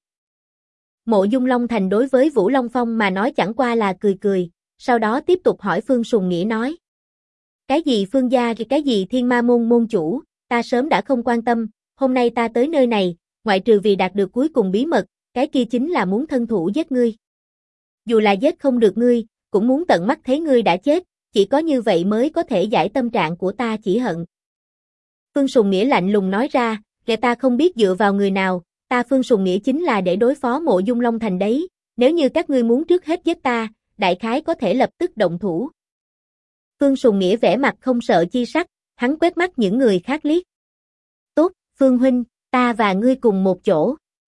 Mộ Dung Long Thành đối với Vũ Long Phong mà nói chẳng qua là cười, sau đó tiếp tục hỏi Phương Sùng Nghĩa nói. Cái gì Phương gia cái gì Thiên Ma môn môn chủ, ta sớm đã không quan tâm, hôm nay ta tới nơi này, ngoại trừ vì đạt được cuối cùng bí mật, cái kia chính là muốn thân thủ giết ngươi. Dù là giết không được ngươi, cũng muốn tận mắt thấy ngươi đã chết, chỉ có như vậy mới có thể giải tâm trạng của ta chỉ hận. Phương Sùng Nghĩa lạnh lùng nói ra, kẻ ta không biết dựa vào người nào, ta Phương Sùng Nghĩa chính là để đối phó Mộ Dung Long Thành đấy, nếu như các ngươi muốn trước hết giết ta, đại khái có thể lập tức động thủ. Phương Sùng Nghĩa vẻ mặt không sợ chi sắc, hắn quét mắt những người khác liếc. Tốt, Phương huynh, ta và ngươi cùng một chỗ.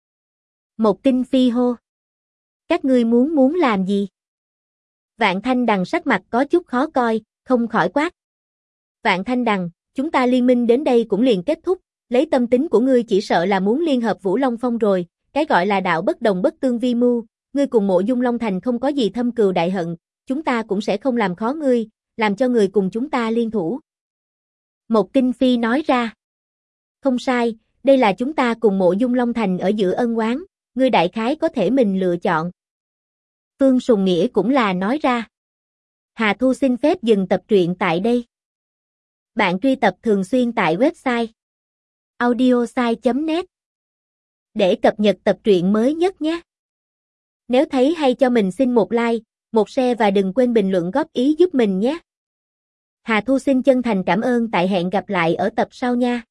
Một Tinh Phi hô. Các ngươi muốn làm gì? Vạn Thanh Đằng sắc mặt có chút khó coi, không khỏi quát. Vạn Thanh Đằng, chúng ta liên minh đến đây cũng liền kết thúc, lấy tâm tính của ngươi chỉ sợ là muốn liên hợp Vũ Long Phong rồi, cái gọi là đạo bất đồng bất tương vi mưu, ngươi cùng Mộ Dung Long Thành không có gì thâm cừu đại hận, chúng ta cũng sẽ không làm khó ngươi, làm cho người cùng chúng ta liên thủ. Một Tinh Phi nói ra. Không sai, đây là chúng ta cùng Mộ Dung Long Thành ở giữa ân oán, ngươi đại khái có thể mình lựa chọn. Phương Sùng Nghĩa cũng là nói ra. Hà Thu xin phép dừng tập truyện tại đây. Bạn truy tập thường xuyên tại website audiosai.net để cập nhật tập truyện mới nhất nhé. Nếu thấy hay cho mình xin một like, một share và đừng quên bình luận góp ý giúp mình nhé. Hà Thu xin chân thành cảm ơn, tại hẹn gặp lại ở tập sau nha.